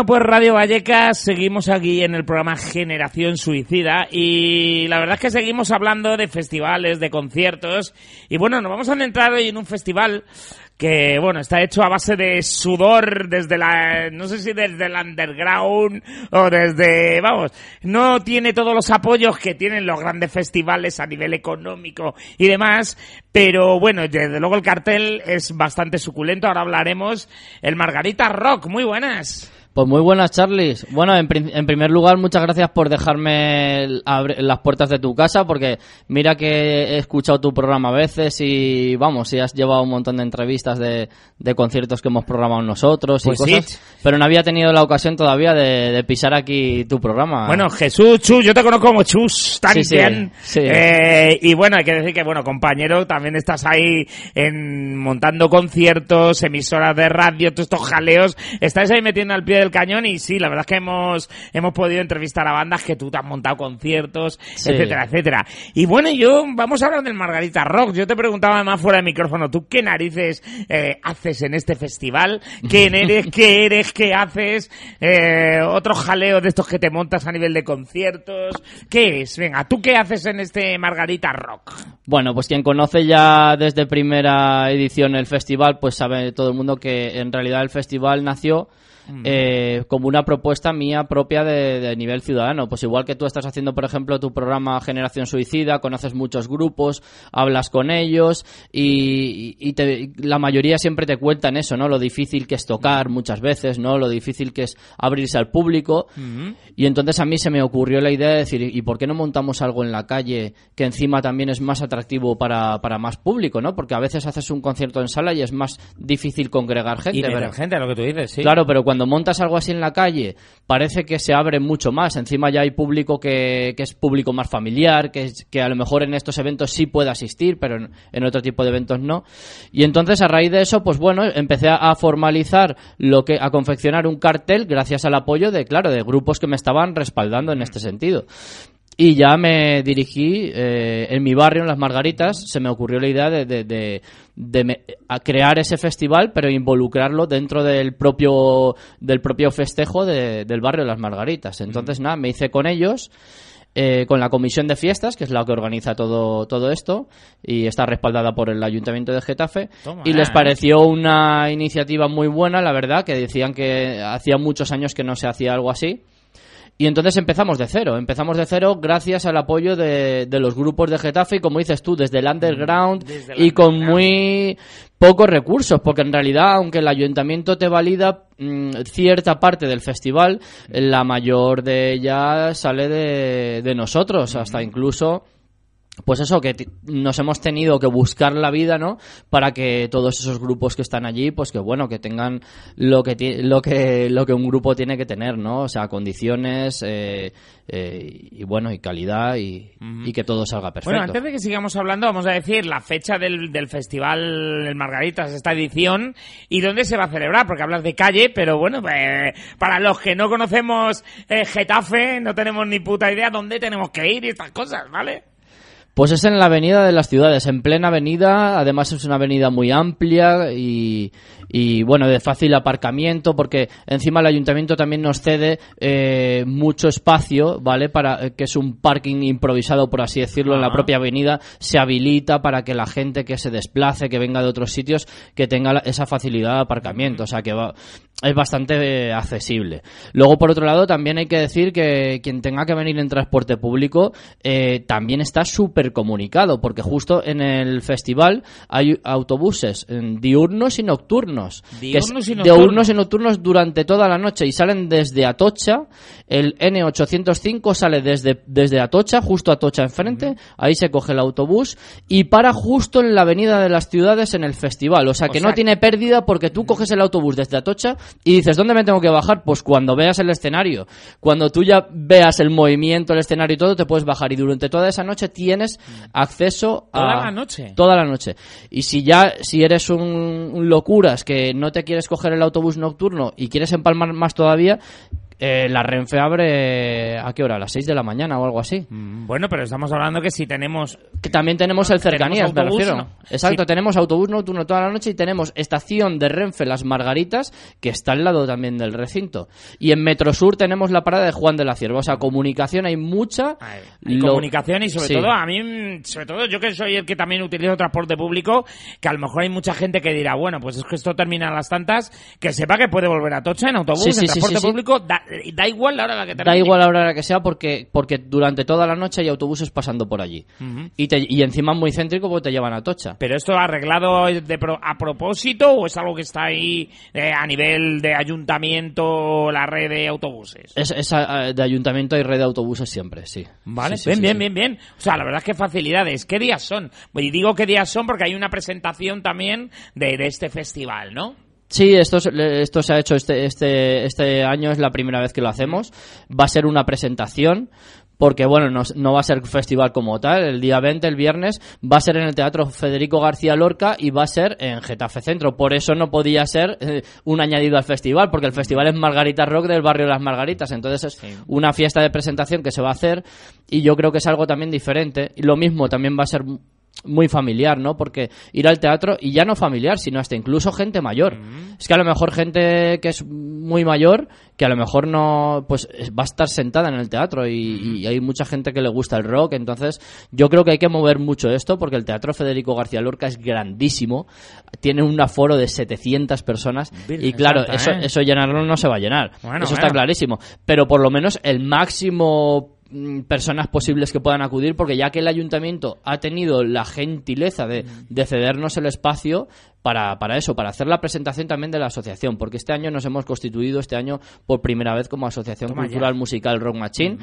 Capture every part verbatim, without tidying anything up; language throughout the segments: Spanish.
pues Radio Vallecas, seguimos aquí en el programa Generación Suicida y la verdad es que seguimos hablando de festivales, de conciertos y bueno, nos vamos a centrar hoy en un festival que, bueno, está hecho a base de sudor desde la, no sé si desde el underground o desde, vamos, no tiene todos los apoyos que tienen los grandes festivales a nivel económico y demás, pero bueno, desde luego el cartel es bastante suculento. Ahora hablaremos el Margarita Rock. Muy buenas. Pues muy buenas, Charlis. Bueno, en, prim- en primer lugar, muchas gracias por dejarme abrir las puertas de tu casa, porque mira que he escuchado tu programa a veces y, vamos, si has llevado un montón de entrevistas de, de conciertos que hemos programado nosotros y pues cosas, sí. Pero no había tenido la ocasión todavía de, de pisar aquí tu programa. Bueno, Jesús, Chus, yo te conozco como Chus, tan sí, sí, bien. Sí. Eh, y bueno, hay que decir que, bueno, compañero, también estás ahí en montando conciertos, emisoras de radio, todos estos jaleos, estás ahí metiendo al pie del cañón y sí, la verdad es que hemos hemos podido entrevistar a bandas que tú te has montado conciertos, sí. etcétera, etcétera. Y bueno, yo vamos a hablar del Margarita Rock. Yo te preguntaba además fuera de micrófono, ¿tú qué narices eh, haces en este festival? ¿Quién eres? ¿Qué eres? ¿Qué haces? Eh, otro jaleo de estos que te montas a nivel de conciertos. ¿Qué es? Venga, ¿tú qué haces en este Margarita Rock? Bueno, pues quien conoce ya desde primera edición el festival, pues sabe todo el mundo que en realidad el festival nació Eh, como una propuesta mía propia de, de nivel ciudadano. Pues igual que tú estás haciendo, por ejemplo, tu programa Generación Suicida, conoces muchos grupos, hablas con ellos y, y te, la mayoría siempre te cuentan eso, ¿no? Lo difícil que es tocar muchas veces, ¿no? Lo difícil que es abrirse al público. Uh-huh. Y entonces a mí se me ocurrió la idea de decir, ¿y por qué no montamos algo en la calle que encima también es más atractivo para, para más público, ¿no? Porque a veces haces un concierto en sala y es más difícil congregar gente. Y meter pero, gente, lo que tú dices, sí. Claro, pero cuando Cuando montas algo así en la calle, parece que se abre mucho más. Encima ya hay público que, que es público más familiar, que, es, que a lo mejor en estos eventos sí puede asistir, pero en, en otro tipo de eventos no. Y entonces, a raíz de eso, pues bueno, empecé a, a formalizar lo que, a confeccionar un cartel gracias al apoyo de, claro, de grupos que me estaban respaldando en este sentido. Y ya me dirigí eh, en mi barrio, en Las Margaritas, se me ocurrió la idea de, de, de, de me, a crear ese festival, pero involucrarlo dentro del propio del propio festejo de, del barrio de Las Margaritas. Entonces, nada, me hice con ellos, eh, con la comisión de fiestas, que es la que organiza todo, todo esto, y está respaldada por el Ayuntamiento de Getafe. Toma, y les pareció una iniciativa muy buena, la verdad, que decían que hacía muchos años que no se hacía algo así. Y entonces empezamos de cero, empezamos de cero gracias al apoyo de, de los grupos de Getafe y, como dices tú, desde el underground desde el y underground. Con muy pocos recursos, porque en realidad, aunque el ayuntamiento te valida mmm, cierta parte del festival, la mayor de ella sale de, de nosotros, hasta incluso... Pues eso, que t- nos hemos tenido que buscar la vida, ¿no? Para que todos esos grupos que están allí, pues que bueno, que tengan lo que ti- lo que lo que un grupo tiene que tener, ¿no? O sea, condiciones eh, eh, y bueno, y calidad y, uh-huh. y que todo salga perfecto. Bueno, antes de que sigamos hablando, vamos a decir la fecha del, del festival El Margaritas, esta edición, y dónde se va a celebrar, porque hablas de calle, pero bueno, eh, para los que no conocemos eh, Getafe, no tenemos ni puta idea dónde tenemos que ir y estas cosas, ¿vale? Pues es en la avenida de las ciudades, en plena avenida, además es una avenida muy amplia y, y bueno, de fácil aparcamiento, porque encima el ayuntamiento también nos cede eh, mucho espacio, ¿vale? Para que es un parking improvisado, por así decirlo, ah. en la propia avenida, se habilita para que la gente que se desplace, que venga de otros sitios, que tenga esa facilidad de aparcamiento, o sea que va... es bastante accesible. Luego, por otro lado, también hay que decir que quien tenga que venir en transporte público eh, también está súper comunicado, porque justo en el festival hay autobuses diurnos y nocturnos. Diurnos y nocturnos. Diurnos y nocturnos durante toda la noche y salen desde Atocha. El ene ochocientos cinco sale desde, desde Atocha, justo Atocha enfrente. Uh-huh. Ahí se coge el autobús y para justo en la avenida de las ciudades en el festival. O sea que o sea, no tiene pérdida porque tú coges el autobús desde Atocha y dices, ¿dónde me tengo que bajar? Pues cuando veas el escenario. Cuando tú ya veas el movimiento, el escenario y todo, te puedes bajar. Y durante toda esa noche tienes acceso a... ¿Toda la noche? Toda la noche. Y si ya, si eres un, un locuras que no te quieres coger el autobús nocturno y quieres empalmar más todavía, Eh, la Renfe abre, ¿a qué hora? ¿A las seis de la mañana o algo así? Mm, bueno, pero estamos hablando que si tenemos... Que también tenemos el cercanías, ¿Tenemos autobús, me refiero. no? Exacto, Sí. tenemos autobús nocturno toda la noche y tenemos estación de Renfe Las Margaritas, que está al lado también del recinto. Y en Metrosur tenemos la parada de Juan de la Cierva. O sea, comunicación hay mucha. Hay, hay Lo- comunicación y sobre sí. todo, a mí, sobre todo yo que soy el que también utilizo transporte público, que a lo mejor hay mucha gente que dirá, bueno, pues es que esto termina a las tantas, que sepa que puede volver a Atocha en autobús, Sí, sí, en sí, transporte sí, sí. público, da, da igual la hora a la que termine. Da igual la hora que sea porque, porque durante toda la noche hay autobuses pasando por allí. Ujú. y, te, y encima muy céntrico porque te llevan a Atocha. ¿Pero esto arreglado de pro- a propósito o es algo que está ahí eh, a nivel de ayuntamiento, la red de autobuses? Es, es a- de ayuntamiento y red de autobuses siempre, sí. Vale, Sí, sí, bien, sí, bien, sí. bien, bien. O sea, la verdad es que facilidades. ¿Qué días son? Y digo qué días son porque hay una presentación también de, de este festival, ¿no? Sí, esto, es- esto se ha hecho este, este, este año, es la primera vez que lo hacemos. Va a ser una presentación, porque bueno, no, no va a ser festival como tal. El día veinte, el viernes, va a ser en el Teatro Federico García Lorca y va a ser en Getafe Centro. Por eso no podía ser eh, un añadido al festival, porque el festival es Margarita Rock del barrio de Las Margaritas. Entonces es Sí. una fiesta de presentación que se va a hacer y yo creo que es algo también diferente. Y lo mismo, también va a ser muy familiar, ¿no? Porque ir al teatro, y ya no familiar, sino hasta incluso gente mayor. Mm. Es que a lo mejor gente que es muy mayor, que a lo mejor no, pues va a estar sentada en el teatro y, y hay mucha gente que le gusta el rock. Entonces yo creo que hay que mover mucho esto porque el Teatro Federico García Lorca es grandísimo, tiene un aforo de setecientas personas. Virgen Y claro, santa, eso, ¿eh? eso llenarlo no se va a llenar. Bueno, eso está bueno. clarísimo. Pero por lo menos el máximo mm, personas posibles que puedan acudir, porque ya que el ayuntamiento ha tenido la gentileza de, de cedernos el espacio para, para eso, para hacer la presentación también de la asociación, porque este año nos hemos constituido este año por primera vez como Asociación Toma Cultural ya. Musical Rock Machine.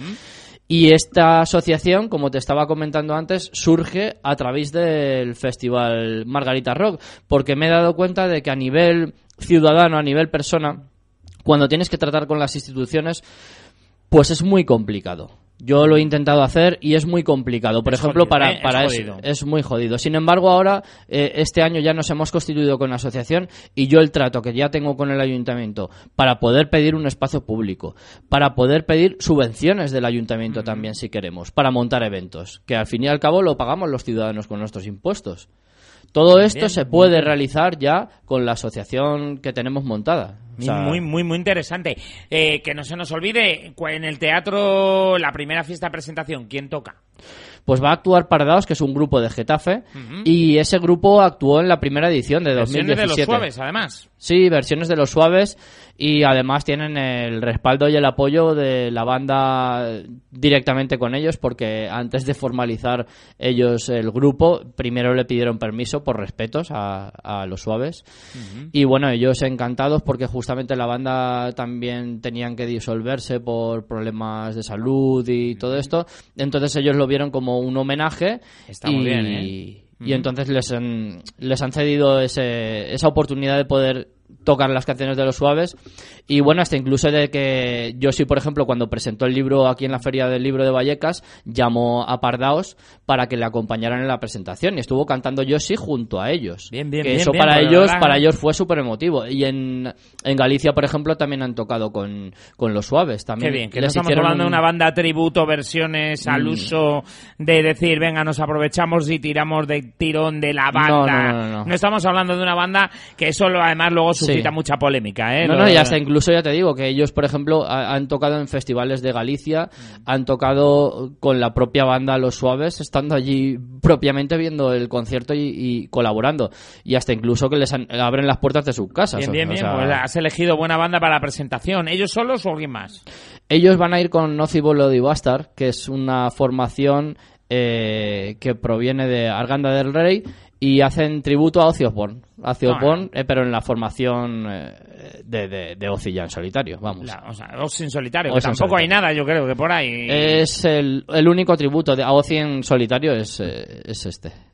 Y esta asociación, como te estaba comentando antes, surge a través del Festival Margarita Rock, porque me he dado cuenta de que a nivel ciudadano, a nivel persona, cuando tienes que tratar con las instituciones, pues es muy complicado. Yo lo he intentado hacer y es muy complicado. Por Es ejemplo, jodido, para, ¿eh? Es para jodido. eso es muy jodido. Sin embargo, ahora, eh, este año ya nos hemos constituido con la asociación y yo el trato que ya tengo con el ayuntamiento para poder pedir un espacio público, para poder pedir subvenciones del ayuntamiento también si queremos, para montar eventos, que al fin y al cabo lo pagamos los ciudadanos con nuestros impuestos. Todo esto Bien, se muy puede bien. realizar ya con la asociación que tenemos montada. O sea, Muy, muy, muy interesante. Eh, que no se nos olvide, cu- en el teatro, la primera fiesta de presentación, ¿quién toca? pues va a actuar Pardaos, que es un grupo de Getafe, Ujú. y ese grupo actuó en la primera edición de dos mil Versiones de los diecisiete. suaves, además. Sí, versiones de los suaves, y además tienen el respaldo y el apoyo de la banda directamente con ellos, porque antes de formalizar ellos el grupo, primero le pidieron permiso por respetos a, a los suaves. Ujú. Y bueno, ellos encantados porque justamente la banda también tenían que disolverse por problemas de salud y todo esto. Entonces ellos lo vieron como un homenaje. Está y, muy bien, ¿eh? y entonces les han, les han cedido ese, esa oportunidad de poder tocar las canciones de los suaves. Y bueno, hasta incluso de que Yoshi, por ejemplo, cuando presentó el libro aquí en la Feria del Libro de Vallecas, llamó a Pardaos para que le acompañaran en la presentación y estuvo cantando Yoshi junto a ellos. Bien, bien, que bien, eso bien, para pues la ellos verdad- para ellos fue súper emotivo. Y en, en Galicia, por ejemplo, también han tocado con, con los suaves. También Qué bien, que no les estamos hicieron hablando de un- una banda tributo, versiones al Mm. uso de decir, venga, nos aprovechamos y tiramos de tirón de la banda. No, no, no, no, no. estamos hablando de una banda que eso lo- además luego suscita Sí. mucha polémica, ¿eh? No, Lo- no, y hasta incluso ya te digo que ellos, por ejemplo, ha- han tocado en festivales de Galicia, han tocado con la propia banda Los Suaves, estando allí propiamente viendo el concierto y, y colaborando. Y hasta incluso que les han- abren las puertas de sus casas. Bien, o- bien, o bien, sea, pues has elegido buena banda para la presentación. ¿Ellos solos o alguien más? Ellos van a ir con Nocivo Lodi Bastard, que es una formación eh, que proviene de Arganda del Rey, y hacen tributo a Ozzy Osbourne. A Ozzy Ah. Osbourne, eh, pero en la formación eh, de, de, de Ozzy ya en solitario, vamos. La- o sea, Ozzy en solitario, Ozzy que en tampoco hay solitario. nada, yo creo que por ahí. Es el, el único tributo de a Ozzy en solitario es, eh, es este.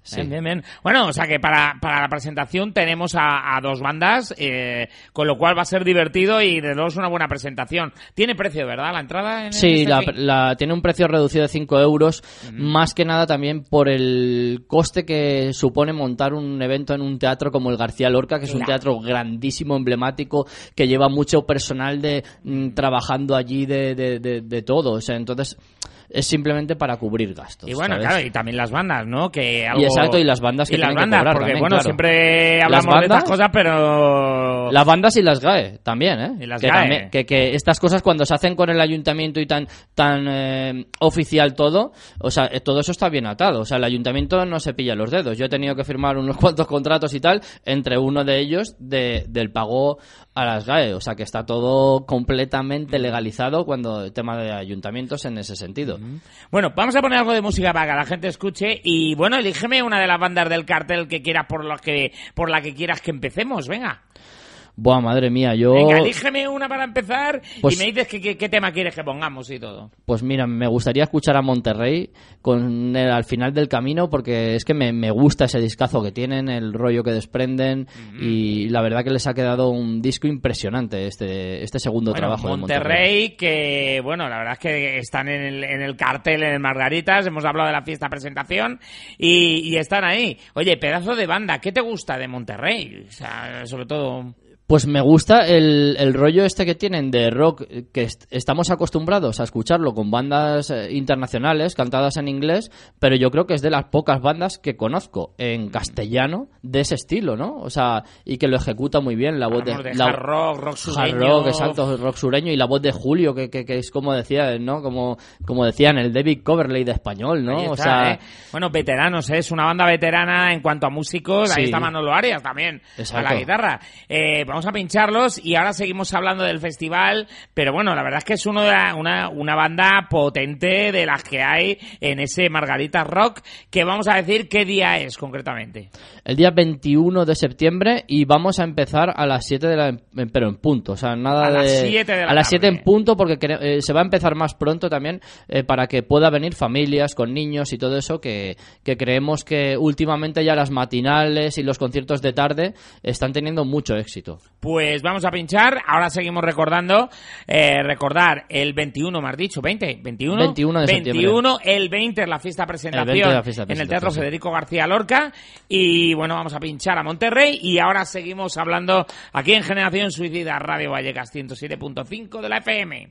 Sí. Bien, bien, bien. Bueno, o sea que para, para la presentación tenemos a, a dos bandas, eh, con lo cual va a ser divertido y de luego es una buena presentación. Tiene precio, ¿verdad? La entrada en Sí, este la, fin? la, tiene un precio reducido de cinco euros, Mm. más que nada también por el coste que supone montar un evento en un teatro como el García Lorca, que es un Claro. teatro grandísimo, emblemático, que lleva mucho personal de mm, trabajando allí de, de, de, de todo. O sea, entonces es simplemente para cubrir gastos. Y bueno, ¿sabes? claro, y también las bandas, ¿no? Que algo... Y exacto, y las bandas que y las tienen que bandas, cobrar porque también, bueno, claro. siempre Las hablamos de bandas- estas cosas, pero... Las bandas y las G A E también, ¿eh? Y las que, G A E. también- que, que estas cosas cuando se hacen con el ayuntamiento y tan tan eh, oficial todo, o sea, eh, todo eso está bien atado. O sea, el ayuntamiento no se pilla los dedos. Yo he tenido que firmar unos cuantos contratos y tal, entre uno de ellos de, del pago a las G A E. O sea, que está todo completamente legalizado cuando el tema de ayuntamientos en ese sentido. Bueno, vamos a poner algo de música para que la gente escuche y bueno, elígeme una de las bandas del cartel que quieras por la que por la que quieras que empecemos, venga. Buah, madre mía, yo... Venga, elígeme una para empezar Pues- y me dices qué, qué, qué tema quieres que pongamos y todo. Pues mira, me gustaría escuchar a Monterrey con el Al final del camino, porque es que me, me gusta ese discazo que tienen, el rollo que desprenden, Mm-hmm. y la verdad que les ha quedado un disco impresionante este, este segundo Bueno, trabajo de Monterrey. Monterrey, que bueno, la verdad es que están en el, en el cartel en el Margaritas, hemos hablado de la fiesta presentación y, y están ahí. Oye, pedazo de banda, ¿qué te gusta de Monterrey? O sea, sobre todo... Pues me gusta el, el rollo este que tienen de rock, que est- estamos acostumbrados a escucharlo con bandas eh, internacionales, cantadas en inglés, pero yo creo que es de las pocas bandas que conozco en castellano de ese estilo, ¿no? O sea, y que lo ejecuta muy bien la voz de... Hablamos de la- hard rock, rock sureño. Hard rock, exacto, rock sureño, y la voz de Julio, que, que, que es como decía, ¿no? Como, como decían, el David Coverley de español, ¿no? Ahí o está, sea, ¿eh? Bueno, veteranos, ¿eh? Es una banda veterana en cuanto a músicos. Ahí Sí. está Manolo Arias también, Exacto. a la guitarra. Eh, vamos a pincharlos y ahora seguimos hablando del festival, pero bueno, la verdad es que es uno de la- una, una banda potente de las que hay en ese Margarita Rock, que vamos a decir qué día es concretamente. el día veintiuno de septiembre, y vamos a empezar a las siete de la... pero en punto, o sea, nada A de... las siete de la a las siete tarde. en punto, porque quere- eh, se va a empezar más pronto también, eh, para que pueda venir familias con niños y todo eso, que, que creemos que últimamente ya las matinales y los conciertos de tarde están teniendo mucho éxito. Pues vamos a pinchar, ahora seguimos recordando, eh, recordar el veintiuno, me has dicho, veinte, veintiuno, veintiuno de septiembre. veintiuno, el veinte es la fiesta presentación, El veinte de la fiesta en el presentación, Teatro sí. Federico García Lorca, y bueno, vamos a pinchar a Monterrey y ahora seguimos hablando aquí en Generación Suicida, Radio Vallecas ciento siete punto cinco de la F M.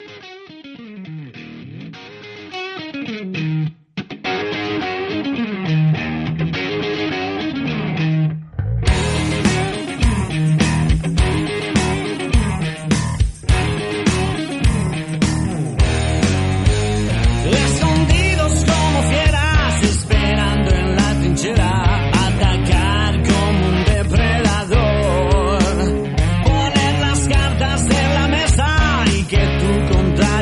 Escondidos como fieras, esperando en la trinchera, atacar como un depredador. Poner las cartas en la mesa y que tú contar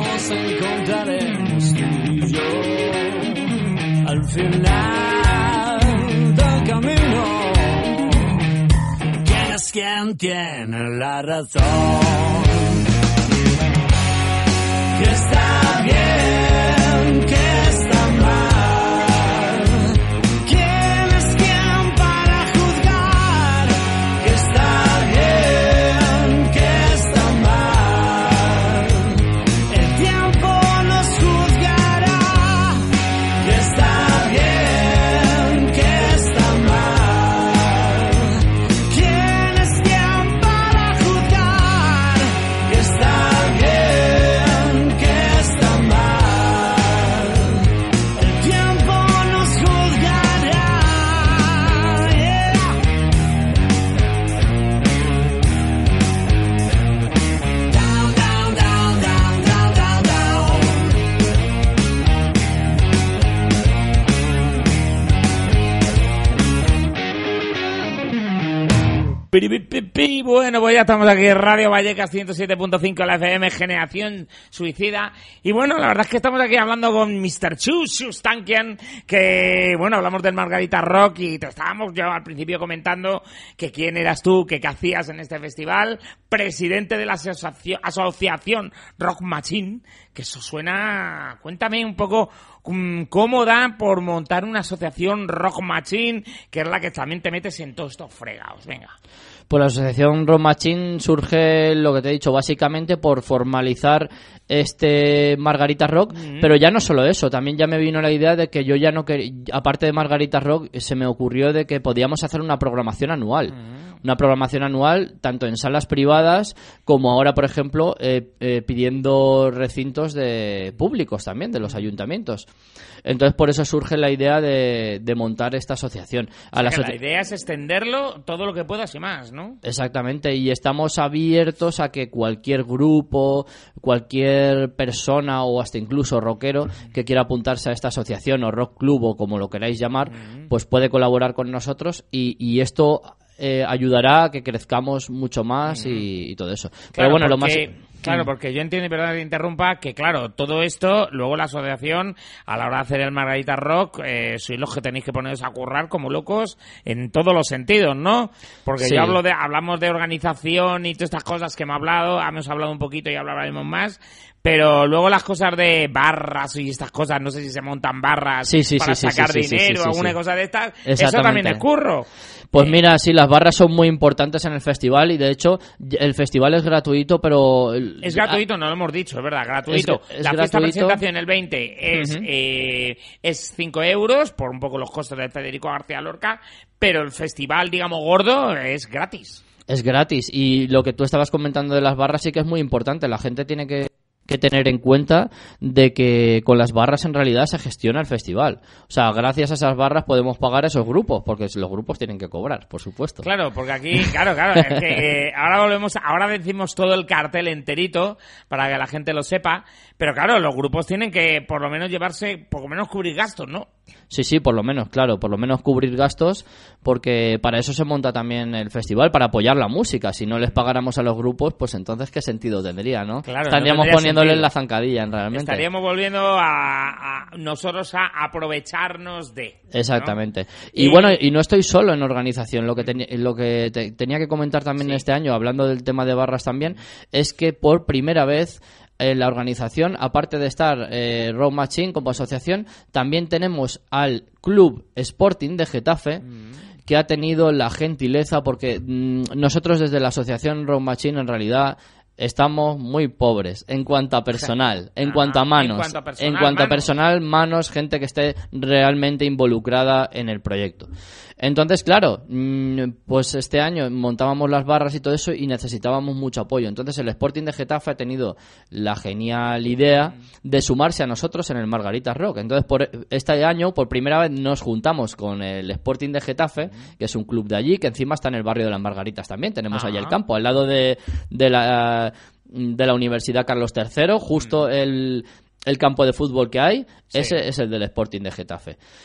nos encontraremos tú y yo al final del camino. ¿Quién es quien tiene la razón? ¿Qué está bien? ¿Qué está mal? ¿Quién es quien para juzgar? ¿Qué está bien? ¿Qué está mal? El tiempo nos juzgará. ¿Qué está bien? ¿Qué está mal? ¿Quién es quien para juzgar? ¿Qué está bien? ¿Qué está mal? El tiempo nos juzgará. Yeah. Down, down, down, down, down, down, down. Piripipipi. Bueno, pues ya estamos aquí en Radio Vallecas ciento siete punto cinco la F M, Generación Suicida. Y bueno, la verdad es que estamos aquí hablando con mister Chu Sustankian, que bueno, hablamos del Margarita Rock y te estábamos yo al principio comentando que quién eras tú, que qué hacías en este festival, presidente de la asocio- asociación Rock Machine, que eso suena... Cuéntame un poco mm, cómo da por montar una asociación Rock Machine, que es la que también te metes en todos estos fregados. Venga. Pues la asociación Rock Machine surge, lo que te he dicho, básicamente por formalizar este Margarita Rock, mm-hmm. pero ya no solo eso, también ya me vino la idea de que yo ya no quería, aparte de Margarita Rock, se me ocurrió de que podíamos hacer una programación anual. Mm-hmm. Una programación anual, tanto en salas privadas como ahora, por ejemplo, eh, eh, pidiendo recintos de públicos también, de los ayuntamientos. Entonces, por eso surge la idea de, de montar esta asociación. A o sea, la, que aso- la idea es extenderlo todo lo que puedas y más, ¿no? Exactamente, y estamos abiertos a que cualquier grupo, cualquier persona o hasta incluso rockero que quiera apuntarse a esta asociación o rock club o como lo queráis llamar, mm-hmm. pues puede colaborar con nosotros y, y esto eh, ayudará a que crezcamos mucho más mm-hmm. y, y todo eso. Claro, pero bueno, porque... lo más... Claro, porque yo entiendo, y perdón que te interrumpa, que claro, todo esto, luego la asociación, a la hora de hacer el Margarita Rock, eh, sois los que tenéis que poneros a currar como locos en todos los sentidos, ¿no? Porque sí. yo hablo de, hablamos de organización y todas estas cosas que hemos hablado, hemos hablado un poquito y hablaremos más, pero luego las cosas de barras y estas cosas, no sé si se montan barras sí, sí, para sí, sacar sí, sí, dinero o sí, sí, alguna sí. cosa de estas, eso también es curro. Pues eh, mira, sí, las barras son muy importantes en el festival y de hecho el festival es gratuito, pero... Es gratuito, no lo hemos dicho, es verdad, gratuito. Es, es la gratuito. fiesta presentación el veinte es, uh-huh. eh, es cinco euros, por un poco los costos de Federico García Lorca, pero el festival, digamos, gordo es gratis. Es gratis y lo que tú estabas comentando de las barras sí que es muy importante, la gente tiene que... que tener en cuenta de que con las barras en realidad se gestiona el festival. O sea, gracias a esas barras podemos pagar a esos grupos, porque los grupos tienen que cobrar, por supuesto. Claro, porque aquí, claro, claro, es que eh, ahora volvemos, ahora decimos todo el cartel enterito para que la gente lo sepa, pero claro, los grupos tienen que por lo menos llevarse, por lo menos cubrir gastos, ¿no? Sí, sí, por lo menos, claro, por lo menos cubrir gastos, porque para eso se monta también el festival, para apoyar la música. Si no les pagáramos a los grupos, pues entonces qué sentido tendría, ¿no? Claro, estaríamos no poniéndoles sentido. La zancadilla, en realmente. Estaríamos volviendo a, a nosotros a aprovecharnos de. Exactamente. ¿no? Y, y bueno, y no estoy solo en organización. Lo que, ten, lo que te, tenía que comentar también sí. este año, hablando del tema de barras también, es que por primera vez en la organización, aparte de estar eh, Rock Machine como asociación, también tenemos al Club Sporting de Getafe, mm. que ha tenido la gentileza, porque mmm, nosotros desde la asociación Rock Machine en realidad estamos muy pobres en cuanto a personal, en, ah, cuanto a manos, en cuanto a personal, en cuanto a personal, manos, gente que esté realmente involucrada en el proyecto. Entonces, claro, pues este año montábamos las barras y todo eso y necesitábamos mucho apoyo. Entonces el Sporting de Getafe ha tenido la genial idea de sumarse a nosotros en el Margarita Rock. Entonces, por este año, por primera vez, nos juntamos con el Sporting de Getafe, que es un club de allí, que encima está en el barrio de las Margaritas también. Tenemos allá el campo, al lado de, de la de la Universidad Carlos tercero, justo el, el campo de fútbol que hay, sí. ese es el del Sporting de Getafe.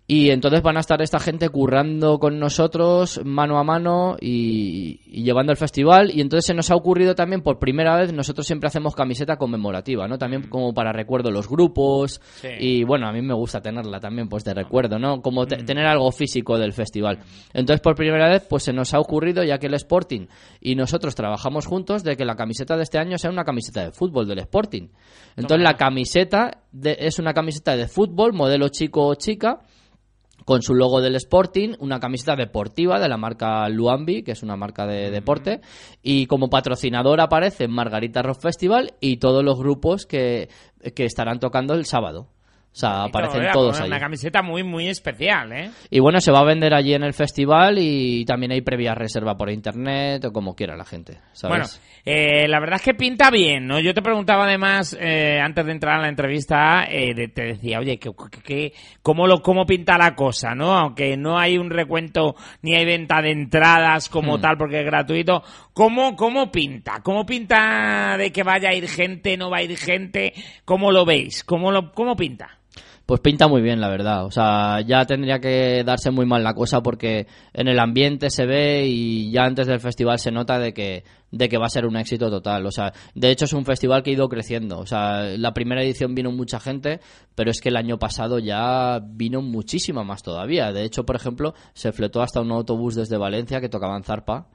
Y entonces van a estar esta gente currando con nosotros mano a mano y, y llevando el festival. Y entonces se nos ha ocurrido también, por primera vez, nosotros siempre hacemos camiseta conmemorativa, ¿no? También como para recuerdo los grupos. Sí. Y bueno, a mí me gusta tenerla también, pues de recuerdo, ¿no? Como te- tener algo físico del festival. Entonces, por primera vez, pues se nos ha ocurrido, ya que el Sporting y nosotros trabajamos juntos, de que la camiseta de este año sea una camiseta de fútbol del Sporting. Entonces, la camiseta de- es una camiseta de fútbol, modelo chico o chica, con su logo del Sporting, una camiseta deportiva de la marca Luambi, que es una marca de deporte, y como patrocinador aparece Margarita Rock Festival y todos los grupos que, que estarán tocando el sábado. O sea, aparecen Vea, todos una allí. camiseta muy, muy especial, ¿eh? Y bueno, se va a vender allí en el festival y también hay previa reserva por internet o como quiera la gente, ¿sabes? Bueno, eh, la verdad es que pinta bien, ¿no? Yo te preguntaba además, eh, antes de entrar a la entrevista, eh, de- te decía, oye, ¿qué, qué, qué- cómo, lo, ¿cómo pinta la cosa, no? Aunque no hay un recuento ni hay venta de entradas como Hmm. tal porque es gratuito, ¿cómo, ¿cómo pinta? ¿Cómo pinta de que vaya a ir gente, no va a ir gente? ¿Cómo lo veis? ¿Cómo, lo, cómo pinta? Pues pinta muy bien, la verdad. O sea, ya tendría que darse muy mal la cosa porque en el ambiente se ve y ya antes del festival se nota de que de que va a ser un éxito total. O sea, de hecho es un festival que ha ido creciendo. O sea, la primera edición vino mucha gente, pero es que el año pasado ya vino muchísima más todavía. De hecho, por ejemplo, se fletó hasta un autobús desde Valencia que tocaban zarpa.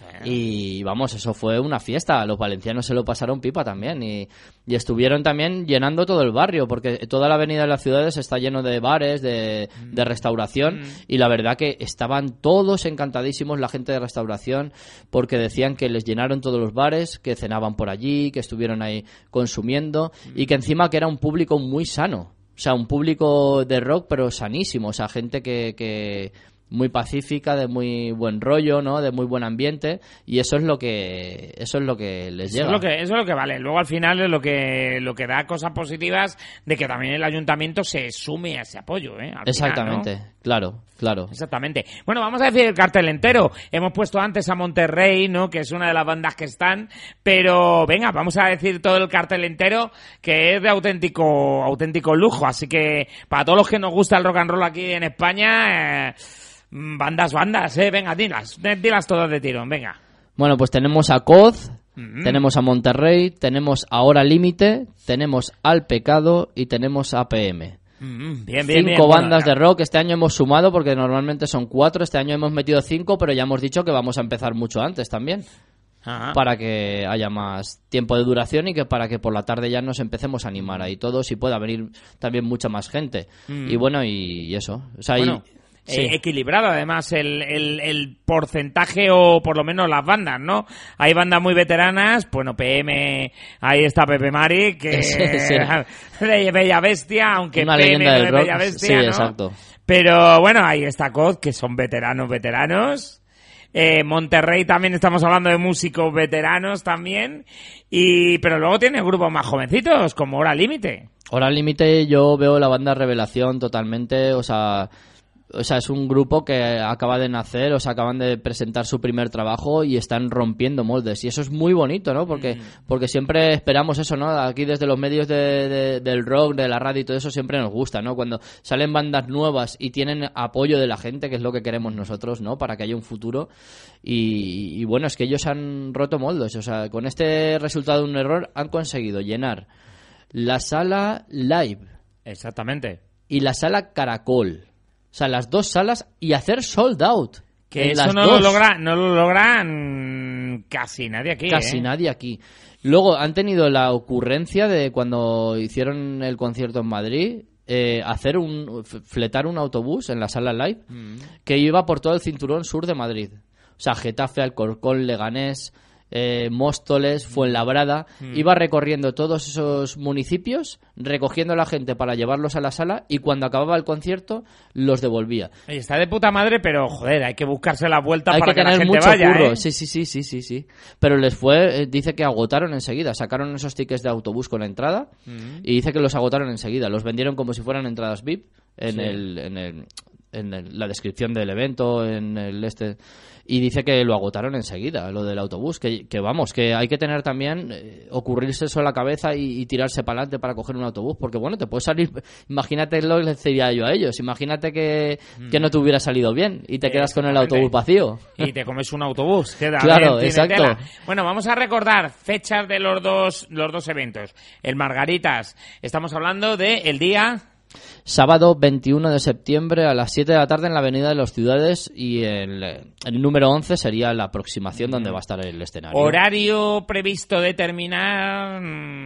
Y vamos, eso fue una fiesta. Los valencianos se lo pasaron pipa también. Y, y estuvieron también llenando todo el barrio, porque toda la avenida de las ciudades está lleno de bares, de, de restauración. Y la verdad que estaban todos encantadísimos, la gente de restauración, porque decían que les llenaron todos los bares, que cenaban por allí, que estuvieron ahí consumiendo. Y que encima que era un público muy sano. O sea, un público de rock, pero sanísimo. O sea, gente que... que muy pacífica, de muy buen rollo, ¿no? De muy buen ambiente, y eso es lo que eso es lo que les Eso llega. es lo que, eso es lo que vale. Luego al final es lo que, lo que da cosas positivas de que también el ayuntamiento se sume a ese apoyo, ¿eh? Al Exactamente, final, ¿no? claro, claro. Exactamente. Bueno, vamos a decir el cartel entero. Hemos puesto antes a Monterrey, ¿no? Que es una de las bandas que están, pero venga, vamos a decir todo el cartel entero, que es de auténtico, auténtico lujo. Así que para todos los que nos gusta el rock and roll aquí en España, eh, bandas, bandas, eh, venga, dilas, dilas todas de tirón, venga. Bueno, pues tenemos a Coz, Mm. tenemos a Monterrey, tenemos a Hora Límite, tenemos Al Pecado y tenemos a P M. Mm, bien, bien, Cinco bien. Bueno, bandas de rock. Este año hemos sumado porque normalmente son cuatro. Este año hemos metido cinco, pero ya hemos dicho que vamos a empezar mucho antes también. Ajá. Para que haya más tiempo de duración y que para que por la tarde ya nos empecemos a animar ahí todos y pueda venir también mucha más gente. Mm. Y bueno, y, y eso. O sea, Bueno, y- sí. eh, equilibrado además el, el, el porcentaje o por lo menos las bandas, ¿no? Hay bandas muy veteranas, bueno, P M, ahí está Pepe Mari, que Sí, sí. de Bella Bestia, aunque Una P M leyenda no del es rock. Bella Sí, Bestia, ¿no? exacto. Pero bueno, ahí está Coz, que son veteranos, veteranos. Eh, Monterrey también estamos hablando de músicos veteranos también. Y pero luego tiene grupos más jovencitos, como Hora Límite. Hora Límite yo veo la banda Revelación totalmente, o sea... O sea, es un grupo que acaba de nacer, o sea, acaban de presentar su primer trabajo y están rompiendo moldes. Y eso es muy bonito, ¿no? Porque, Mm. porque siempre esperamos eso, ¿no? Aquí desde los medios de, de- del rock, de la radio y todo eso siempre nos gusta, ¿no? Cuando salen bandas nuevas y tienen apoyo de la gente, que es lo que queremos nosotros, ¿no? Para que haya un futuro. Y, y bueno, es que ellos han roto moldes. O sea, con este resultado de un error han conseguido llenar la sala Live Exactamente. y la sala Caracol. O sea, las dos salas y hacer sold out. Que en eso las no dos. lo logra, no lo logran casi nadie aquí. Casi ¿eh? nadie aquí. Luego han tenido la ocurrencia de cuando hicieron el concierto en Madrid, eh, hacer un f- fletar un autobús en la sala Live Mm. que iba por todo el cinturón sur de Madrid. O sea, Getafe, Alcorcón, Leganés, eh, Móstoles, Fuenlabrada. Mm. Iba recorriendo todos esos municipios, recogiendo a la gente para llevarlos a la sala y cuando acababa el concierto los devolvía. Oye, está de puta madre, pero joder, hay que buscarse la vuelta Hay para que que, la tener gente mucho vaya, curro. ¿eh? Sí, sí, sí, sí, sí, sí. Pero les fue, eh, dice que agotaron enseguida. Sacaron esos tickets de autobús con la entrada Mm. y dice que los agotaron enseguida. Los vendieron como si fueran entradas V I P en Sí. el, en el en el- la descripción del evento, en el este, y dice que lo agotaron enseguida, lo del autobús, que, que vamos, que hay que tener también, eh, ocurrirse eso en la cabeza y, y tirarse para adelante para coger un autobús, porque bueno, te puede salir, imagínate lo que les decía yo a ellos, imagínate que, que no te hubiera salido bien y te quedas con el autobús vacío. Y te comes un autobús. Que también Claro, tiene exacto. tela. Bueno, vamos a recordar fechas de los dos, los dos eventos. El Margaritas, estamos hablando de el día... Sábado veintiuno de septiembre a las siete de la tarde en la Avenida de las Ciudades y el, el número once sería la aproximación donde va a estar el escenario. Horario previsto de terminar...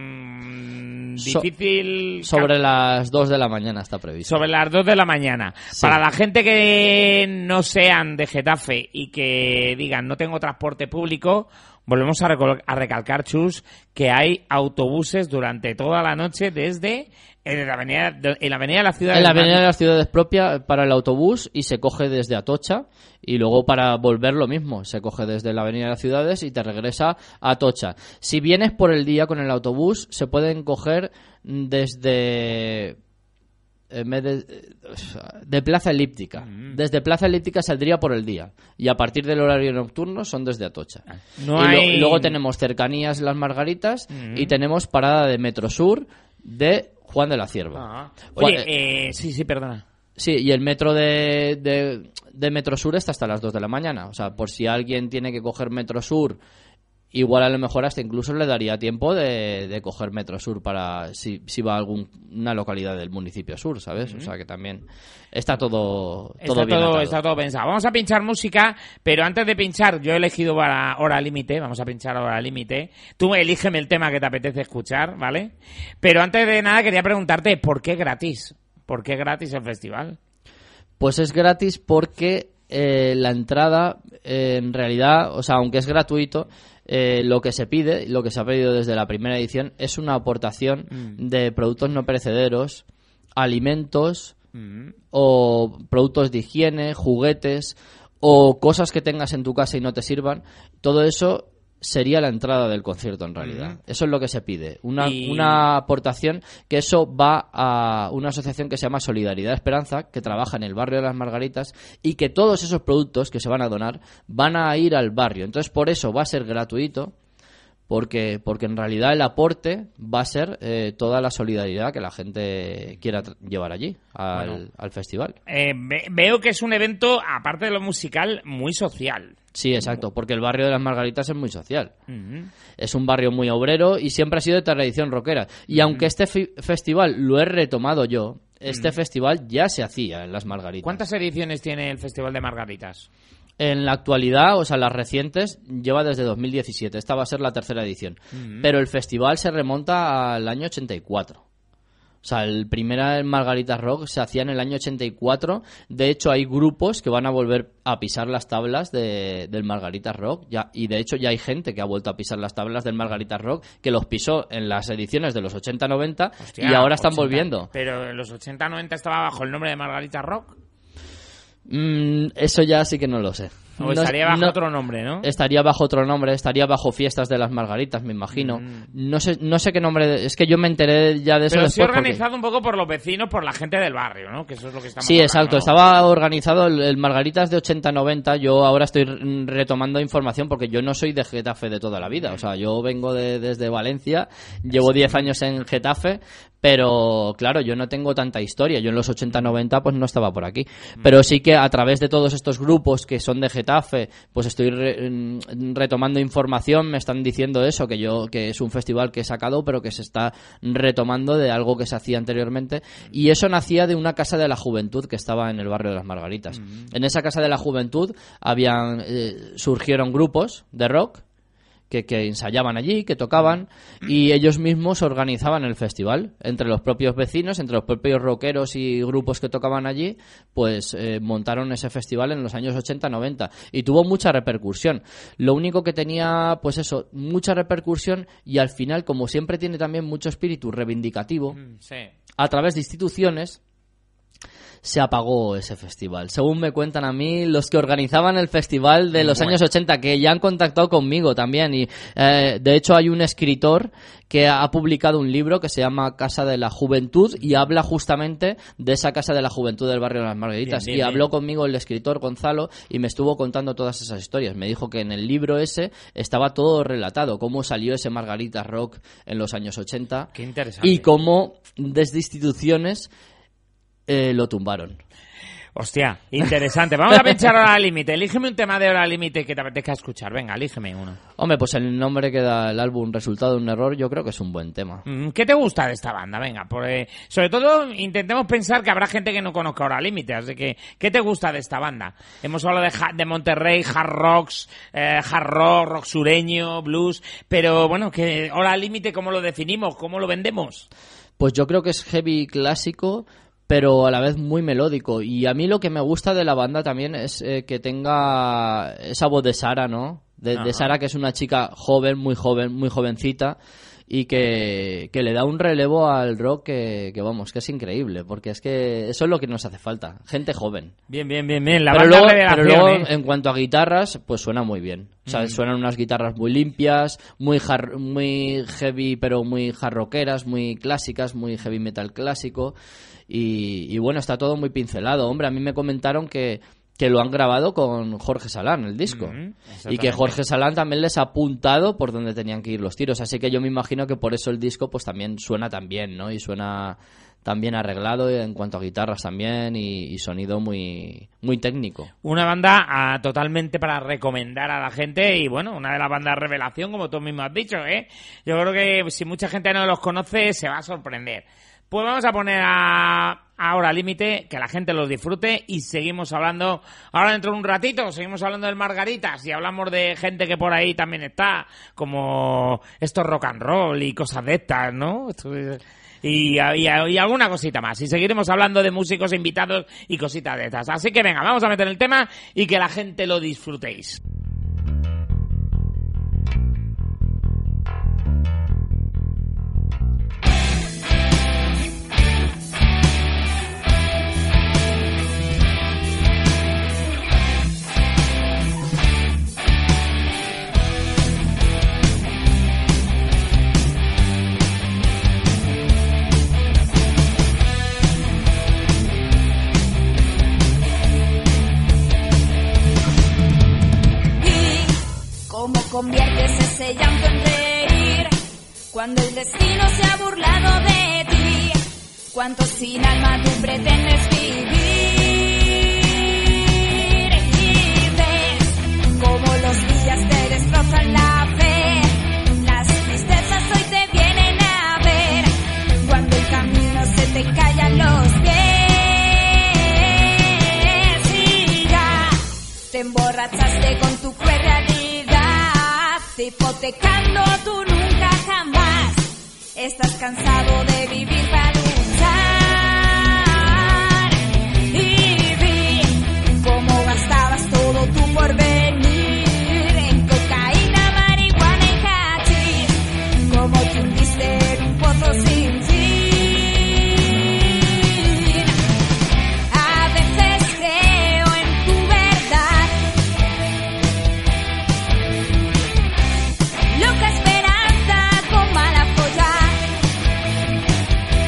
mmm, So- difícil... Sobre las dos de la mañana está previsto. Sobre las dos de la mañana. Sí. Para la gente que no sean de Getafe y que digan no tengo transporte público, volvemos a, recol- a recalcar, Chus, que hay autobuses durante toda la noche desde en la avenida, en la avenida de la ciudad. En la Avenida de las Ciudades propia para el autobús y se coge desde Atocha y luego para volver lo mismo, se coge desde la Avenida de las Ciudades y te regresa a Atocha. Si vienes por el día con el autobús, se pueden coger desde... en vez de, de Plaza Elíptica. Desde Plaza Elíptica saldría por el día y a partir del horario nocturno son desde Atocha. No y, lo- hay- y luego tenemos cercanías Las Margaritas Mm. y tenemos parada de Metro Sur de Juan de la Cierva. Ah. Juan- Oye, eh, sí, sí, perdona. Sí, y el metro de, de, de Metro Sur está hasta las dos de la mañana. O sea, por si alguien tiene que coger Metro Sur, igual a lo mejor hasta incluso le daría tiempo de, de coger Metro Sur para si, si va a alguna localidad del municipio sur, ¿sabes? O sea, que también está todo, todo Está bien todo, atado. está todo pensado. Vamos a pinchar música, pero antes de pinchar, yo he elegido para hora límite, vamos a pinchar hora límite. Tú elígeme el tema que te apetece escuchar, ¿vale? Pero antes de nada quería preguntarte, ¿por qué gratis? ¿Por qué gratis el festival? Pues es gratis porque eh, la entrada, eh, en realidad, o sea, aunque es gratuito, eh, lo que se pide, lo que se ha pedido desde la primera edición, es una aportación Mm. de productos no perecederos, alimentos Mm. o productos de higiene, juguetes o cosas que tengas en tu casa y no te sirvan. Todo eso sería la entrada del concierto en realidad. Eso es lo que se pide. Una, Y- una aportación que eso va a una asociación que se llama Solidaridad Esperanza, que trabaja en el barrio de Las Margaritas y que todos esos productos que se van a donar van a ir al barrio. Entonces por eso va a ser gratuito. Porque, porque en realidad el aporte va a ser eh, toda la solidaridad que la gente quiera tra- llevar allí, al, Bueno. al festival. Eh, ve- veo que es un evento, aparte de lo musical, muy social. Sí, exacto, porque el barrio de Las Margaritas es muy social. Mm. Es un barrio muy obrero y siempre ha sido de tradición rockera. Y aunque este fi- festival lo he retomado yo, este festival ya se hacía en Las Margaritas. ¿Cuántas ediciones tiene el Festival de Margaritas? En la actualidad, o sea, las recientes, lleva desde dos mil diecisiete. Esta va a ser la tercera edición. Pero el festival se remonta al año ochenta y cuatro. O sea, el primer Margaritas Rock se hacía en el año ochenta y cuatro. De hecho, hay grupos que van a volver a pisar las tablas de, del Margaritas Rock. Ya, y de hecho, ya hay gente que ha vuelto a pisar las tablas del Margaritas Rock, que los pisó en las ediciones de los ochenta noventa Hostia, y ahora están ochenta. volviendo. Pero en los ochenta noventa estaba bajo el nombre de Margarita Rock. Mm, eso ya sí que no lo sé. O No- estaría bajo no- otro nombre, ¿no? Estaría bajo otro nombre, estaría bajo Fiestas de las Margaritas, me imagino. Mm. No sé no sé qué nombre, de- es que yo me enteré ya de eso Pero sí después porque- organizado un poco por los vecinos, por la gente del barrio, ¿no? Que eso es lo que estamos Sí, hablando, exacto, ¿no? estaba organizado el, el Margaritas de ochenta noventa. Yo ahora estoy r- retomando información porque yo no soy de Getafe de toda la vida. O sea, yo vengo de, desde Valencia, llevo diez años en Getafe, pero claro, yo no tengo tanta historia. Yo en los ochenta noventa pues no estaba por aquí. Pero sí que a través de todos estos grupos que son de Getafe, pues estoy re- mm, retomando información, me están diciendo eso, que yo que es un festival que he sacado, pero que se está retomando de algo que se hacía anteriormente. Y eso nacía de una casa de la juventud que estaba en el barrio de Las Margaritas. En esa casa de la juventud habían eh, surgieron grupos de rock que, que ensayaban allí, que tocaban, y ellos mismos organizaban el festival. Entre los propios vecinos, entre los propios rockeros y grupos que tocaban allí, pues eh, montaron ese festival en los años ochenta noventa. Y tuvo mucha repercusión. Lo único que tenía, pues eso, mucha repercusión, y al final, como siempre tiene también mucho espíritu reivindicativo, Mm, sí. a través de instituciones, se apagó ese festival. Según me cuentan a mí, los que organizaban el festival de los Bueno. años ochenta, que ya han contactado conmigo también. Y eh, de hecho hay un escritor que ha publicado un libro que se llama Casa de la Juventud y habla justamente de esa Casa de la Juventud del barrio de las Margaritas. Bien, bien, y habló bien. conmigo el escritor Gonzalo y me estuvo contando todas esas historias. Me dijo que en el libro ese estaba todo relatado, cómo salió ese Margaritas Rock en los años ochenta. Qué interesante. Y cómo desde instituciones eh, lo tumbaron. Hostia, interesante. Vamos a pinchar Hora Límite. Elígeme un tema de Hora Límite que te apetezca escuchar. Venga, elígeme uno. Hombre, pues el nombre que da el álbum, Resultado de un Error, yo creo que es un buen tema. Mm, ¿Qué te gusta de esta banda? Venga, por, eh, sobre todo intentemos pensar que habrá gente que no conozca Hora Límite, así que ¿qué te gusta de esta banda? Hemos hablado de, ja- de Monterrey, hard rocks, eh, hard rock, rock sureño, blues, pero bueno, que Hora Límite, ¿cómo lo definimos? ¿Cómo lo vendemos? Pues yo creo que es heavy clásico, pero a la vez muy melódico. Y a mí lo que me gusta de la banda también es eh, que tenga esa voz de Sara, ¿no? De, Ajá. de Sara, que es una chica joven, muy joven, muy jovencita, y que, que le da un relevo al rock que, que, vamos, que es increíble, porque es que eso es lo que nos hace falta, gente joven. Bien, bien, bien, bien. La pero banda luego, revelación, pero luego, ¿eh? en cuanto a guitarras, pues suena muy bien. O sea, Mm. suenan unas guitarras muy limpias, muy har- muy heavy, pero muy hard rockeras, muy clásicas, muy heavy metal clásico. Y, y bueno, está todo muy pincelado. Hombre, a mí me comentaron que, que lo han grabado con Jorge Salán, el disco. Mm, y que exactamente. Jorge Salán también les ha apuntado por donde tenían que ir los tiros. Así que yo me imagino que por eso el disco pues también suena tan bien, ¿no? Y suena tan bien arreglado en cuanto a guitarras también y, y sonido muy, muy técnico. Una banda ah, totalmente para recomendar a la gente y bueno, una de las bandas revelación, como tú mismo has dicho, ¿eh? Yo creo que si mucha gente no los conoce se va a sorprender. Pues vamos a poner a, a Hora Límite, que la gente los disfrute y seguimos hablando, ahora dentro de un ratito, seguimos hablando del Margaritas y hablamos de gente que por ahí también está, como estos rock and roll y cosas de estas, ¿no? Esto es- Y, y, y alguna cosita más. Y seguiremos hablando de músicos invitados y cositas de estas. Así que venga, vamos a meter el tema y que la gente lo disfrutéis. ¿Cómo conviertes ese llanto en reír? Cuando el destino se ha burlado de ti. ¿Cuánto sin alma tú pretendes vivir? Y ves cómo los días te destrozan la fe. Las tristezas hoy te vienen a ver. Cuando el camino se te callan los pies. Y ya te emborrachaste con tu cruel realidad, hipotecando tu nunca jamás. Estás cansado de vivir para luchar. Y vi cómo gastabas todo tu porvenir en cocaína, marihuana y hachís. Cómo te hundiste en un pozo sin fin. A veces creo en tu verdad. Loca esperanza con mala folla.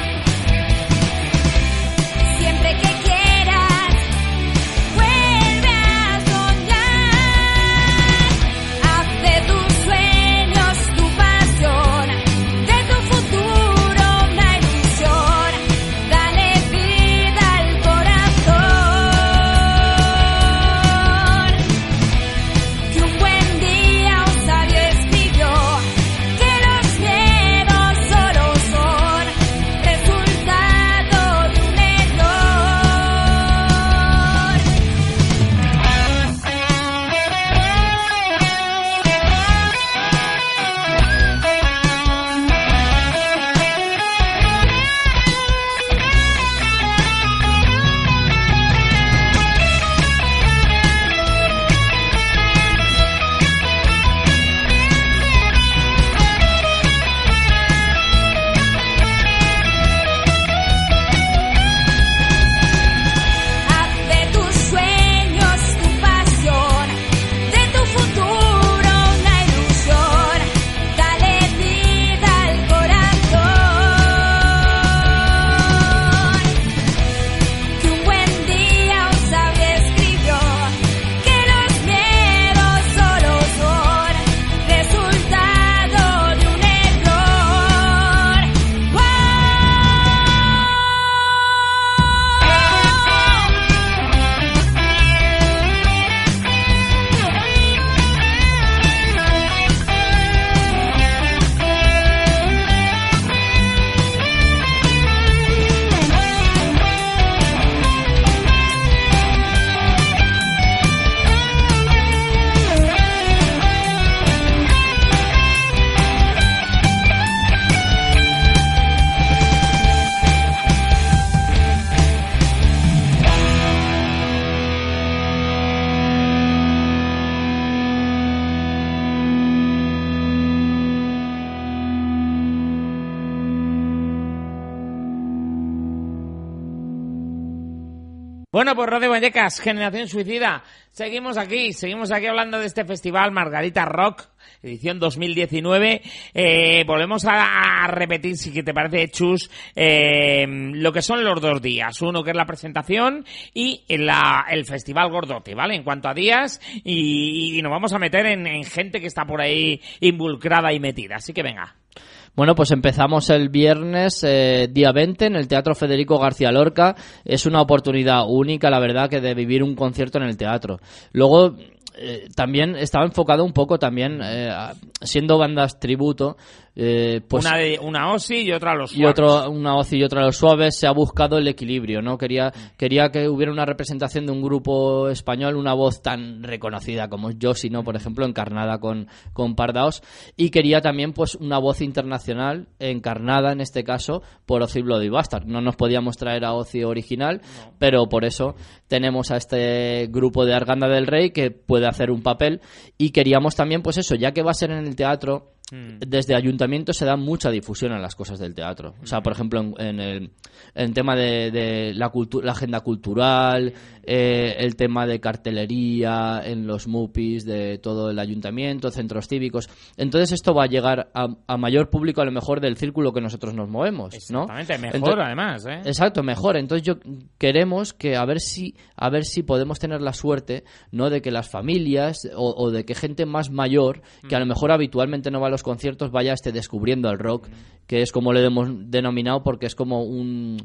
Bueno, pues Radio Vallecas, Generación Suicida, seguimos aquí, seguimos aquí hablando de este festival Margarita Rock, edición dos mil diecinueve. Eh, volvemos a, a repetir, si que te parece, Chus, eh, lo que son los dos días. Uno que es la presentación y la, el Festival Gordote, ¿vale? En cuanto a días, y, y nos vamos a meter en, en gente que está por ahí involucrada y metida. Así que venga. Bueno, pues empezamos el viernes, eh, día veinte, en el Teatro Federico García Lorca. Es una oportunidad única, la verdad, que de vivir un concierto en el teatro. Luego, eh, también estaba enfocado un poco también, eh, siendo bandas tributo, eh, pues una de una Ozzy y otra a los Suaves. Y otro, una Ozzy y otra a los Suaves. Se ha buscado el equilibrio, ¿no? Quería, quería que hubiera una representación de un grupo español, una voz tan reconocida como Josie, ¿no? Por ejemplo, encarnada con, con Pardaos. Y quería también, pues, una voz internacional, encarnada, en este caso, por Ozzy Bloody Bastard. No nos podíamos traer a Ozzy original, no. Pero por eso tenemos a este grupo de Arganda del Rey que puede hacer un papel. Y queríamos también, pues eso, ya que va a ser en el teatro, desde ayuntamiento se da mucha difusión a las cosas del teatro. O sea, por ejemplo, en, en el en tema de, de la, cultu- la agenda cultural, eh, el tema de cartelería, en los MUPIs de todo el ayuntamiento, centros cívicos. Entonces esto va a llegar a, a mayor público, a lo mejor, del círculo que nosotros nos movemos, ¿no? Exactamente, mejor. Entonces, además, ¿eh? Exacto, mejor. Entonces yo queremos que a ver si a ver si podemos tener la suerte, ¿no? De que las familias o, o de que gente más mayor, que a lo mejor habitualmente no va a los conciertos, vaya esté descubriendo el rock, que es como le hemos denominado, porque es como un,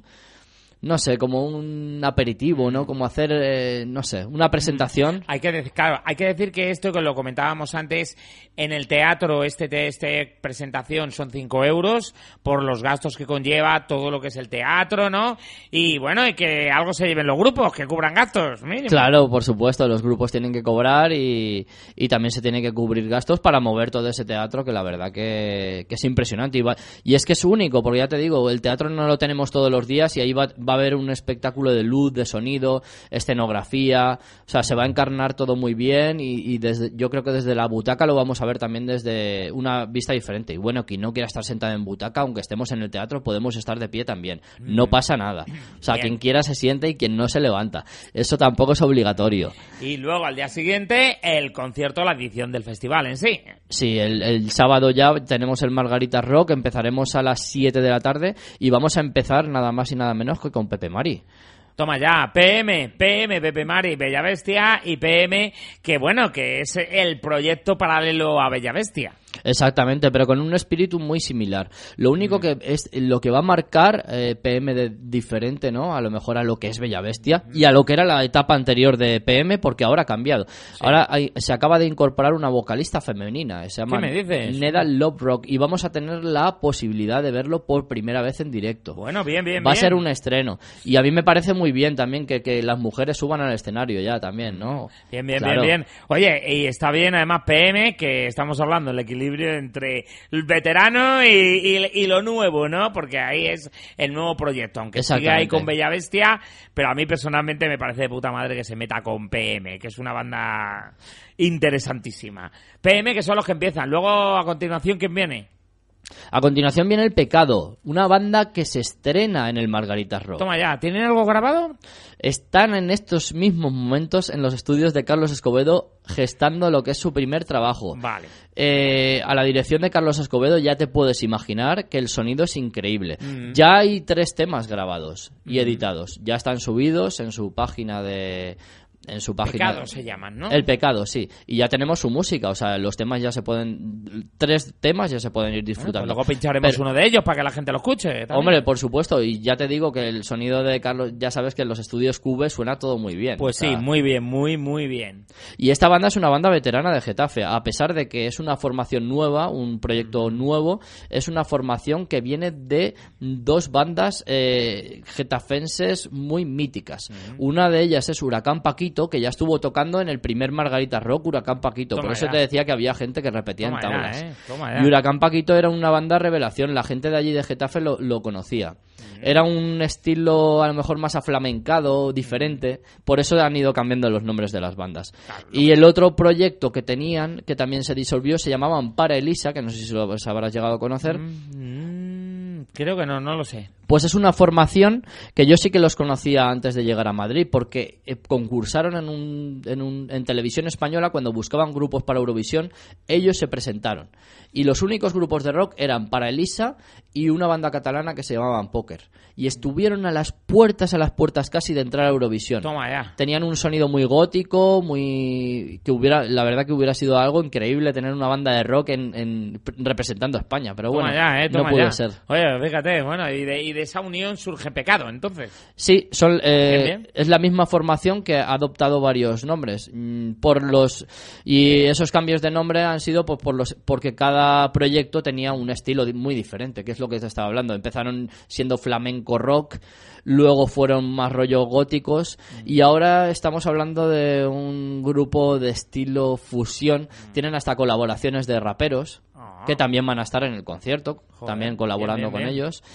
no sé, como un aperitivo, ¿no? Como hacer, eh, no sé, una presentación. Hay que decir, claro, hay que decir que esto, que lo comentábamos antes, en el teatro, este, este presentación son cinco euros por los gastos que conlleva todo lo que es el teatro, ¿no? Y bueno, y que algo se lleven los grupos, que cubran gastos, mínimo. Claro, por supuesto, los grupos tienen que cobrar y, y también se tiene que cubrir gastos para mover todo ese teatro, que la verdad que, que es impresionante. Y, va, y es que es único, porque ya te digo, el teatro no lo tenemos todos los días y ahí va, va a haber un espectáculo de luz, de sonido, escenografía, o sea, se va a encarnar todo muy bien y, y desde, yo creo que desde la butaca lo vamos a ver también desde una vista diferente. Y bueno, quien no quiera estar sentado en butaca, aunque estemos en el teatro, podemos estar de pie también. No pasa nada. O sea, bien. Quien quiera se siente y quien no se levanta. Eso tampoco es obligatorio. Y luego al día siguiente, el concierto, la edición del festival en sí. Sí, el, el sábado ya tenemos el Margarita Rock, empezaremos a las siete de la tarde y vamos a empezar nada más y nada menos que con Pepe Mari. Toma ya, P M, P M, Pepe Mari, Bella Bestia y P M, que bueno, que es el proyecto paralelo a Bella Bestia. Exactamente, pero con un espíritu muy similar. Lo único que es lo que va a marcar eh, P M de diferente, ¿no? A lo mejor a lo que es Bella Bestia y a lo que era la etapa anterior de P M, porque ahora ha cambiado. Sí. Ahora hay, se acaba de incorporar una vocalista femenina, se llama ¿Qué me dices? Neda Loverock, y vamos a tener la posibilidad de verlo por primera vez en directo. Bueno, bien, bien, Va bien. a ser un estreno. Y a mí me parece muy bien también que, que las mujeres suban al escenario ya también, ¿no? Bien, bien, claro. bien, bien. Oye, y está bien además P M, que estamos hablando del equilibrio entre el veterano y, y, y lo nuevo, ¿no? Porque ahí es el nuevo proyecto, aunque siga ahí con Bella Bestia, pero a mí personalmente me parece de puta madre que se meta con P M, que es una banda interesantísima. P M, que son los que empiezan. Luego, a continuación, ¿quién viene? A continuación viene El Pecado, una banda que se estrena en el Margaritas Rock. Toma ya, ¿tienen algo grabado? Están en estos mismos momentos en los estudios de Carlos Escobedo gestando lo que es su primer trabajo. Vale. Eh, a la dirección de Carlos Escobedo ya te puedes imaginar que el sonido es increíble. Mm. Ya hay tres temas grabados y mm. editados. Ya están subidos en su página de... en su página. Pecado se llaman, ¿no? El Pecado, sí. Y ya tenemos su música, o sea, los temas ya se pueden... Tres temas ya se pueden ir disfrutando. Bueno, pues luego pincharemos Pero, uno de ellos para que la gente lo escuche. ¿También? Hombre, por supuesto, y ya te digo que el sonido de Carlos, ya sabes que en los estudios Cube suena todo muy bien. Pues o sea, sí, muy bien, muy, muy bien. Y esta banda es una banda veterana de Getafe, a pesar de que es una formación nueva, un proyecto nuevo, es una formación que viene de dos bandas eh, getafenses muy míticas. Uh-huh. Una de ellas es Huracán Paquito, que ya estuvo tocando en el primer Margarita Rock, Huracán Paquito. Toma Por eso ya. te decía que había gente que repetía Toma en tablas. Ya, eh. Toma ya. Y Huracán Paquito era una banda revelación, la gente de allí de Getafe lo, lo conocía. Uh-huh. Era un estilo a lo mejor más aflamencado, diferente, por eso han ido cambiando los nombres de las bandas. Claro. Y el otro proyecto que tenían, que también se disolvió, se llamaba Ampara Elisa, que no sé si lo habrás llegado a conocer. Mm-hmm. Creo que no, no lo sé. Pues es una formación que yo sí que los conocía antes de llegar a Madrid, porque eh, concursaron en, un, en, un, en televisión española cuando buscaban grupos para Eurovisión, ellos se presentaron. Y los únicos grupos de rock eran Para Elisa y una banda catalana que se llamaban Póker. Y estuvieron a las puertas, a las puertas casi de entrar a Eurovisión. Toma ya. Tenían un sonido muy gótico, muy que hubiera, la verdad que hubiera sido algo increíble tener una banda de rock en, en representando a España, pero Toma bueno, ya, eh, toma no pudo ya. ser. Oye, fíjate, bueno, y de, y de esa unión surge Pecado, entonces. Sí, son, eh, Bien, bien. es la misma formación que ha adoptado varios nombres. Mm, por los y esos cambios de nombre han sido pues, por los porque cada proyecto tenía un estilo di- muy diferente, que es lo que te estaba hablando. Empezaron siendo flamenco rock, luego fueron más rollo góticos y ahora estamos hablando de un grupo de estilo fusión. Tienen hasta colaboraciones de raperos Ah. que también van a estar en el concierto, Joder, también colaborando bien, bien, con bien. ellos.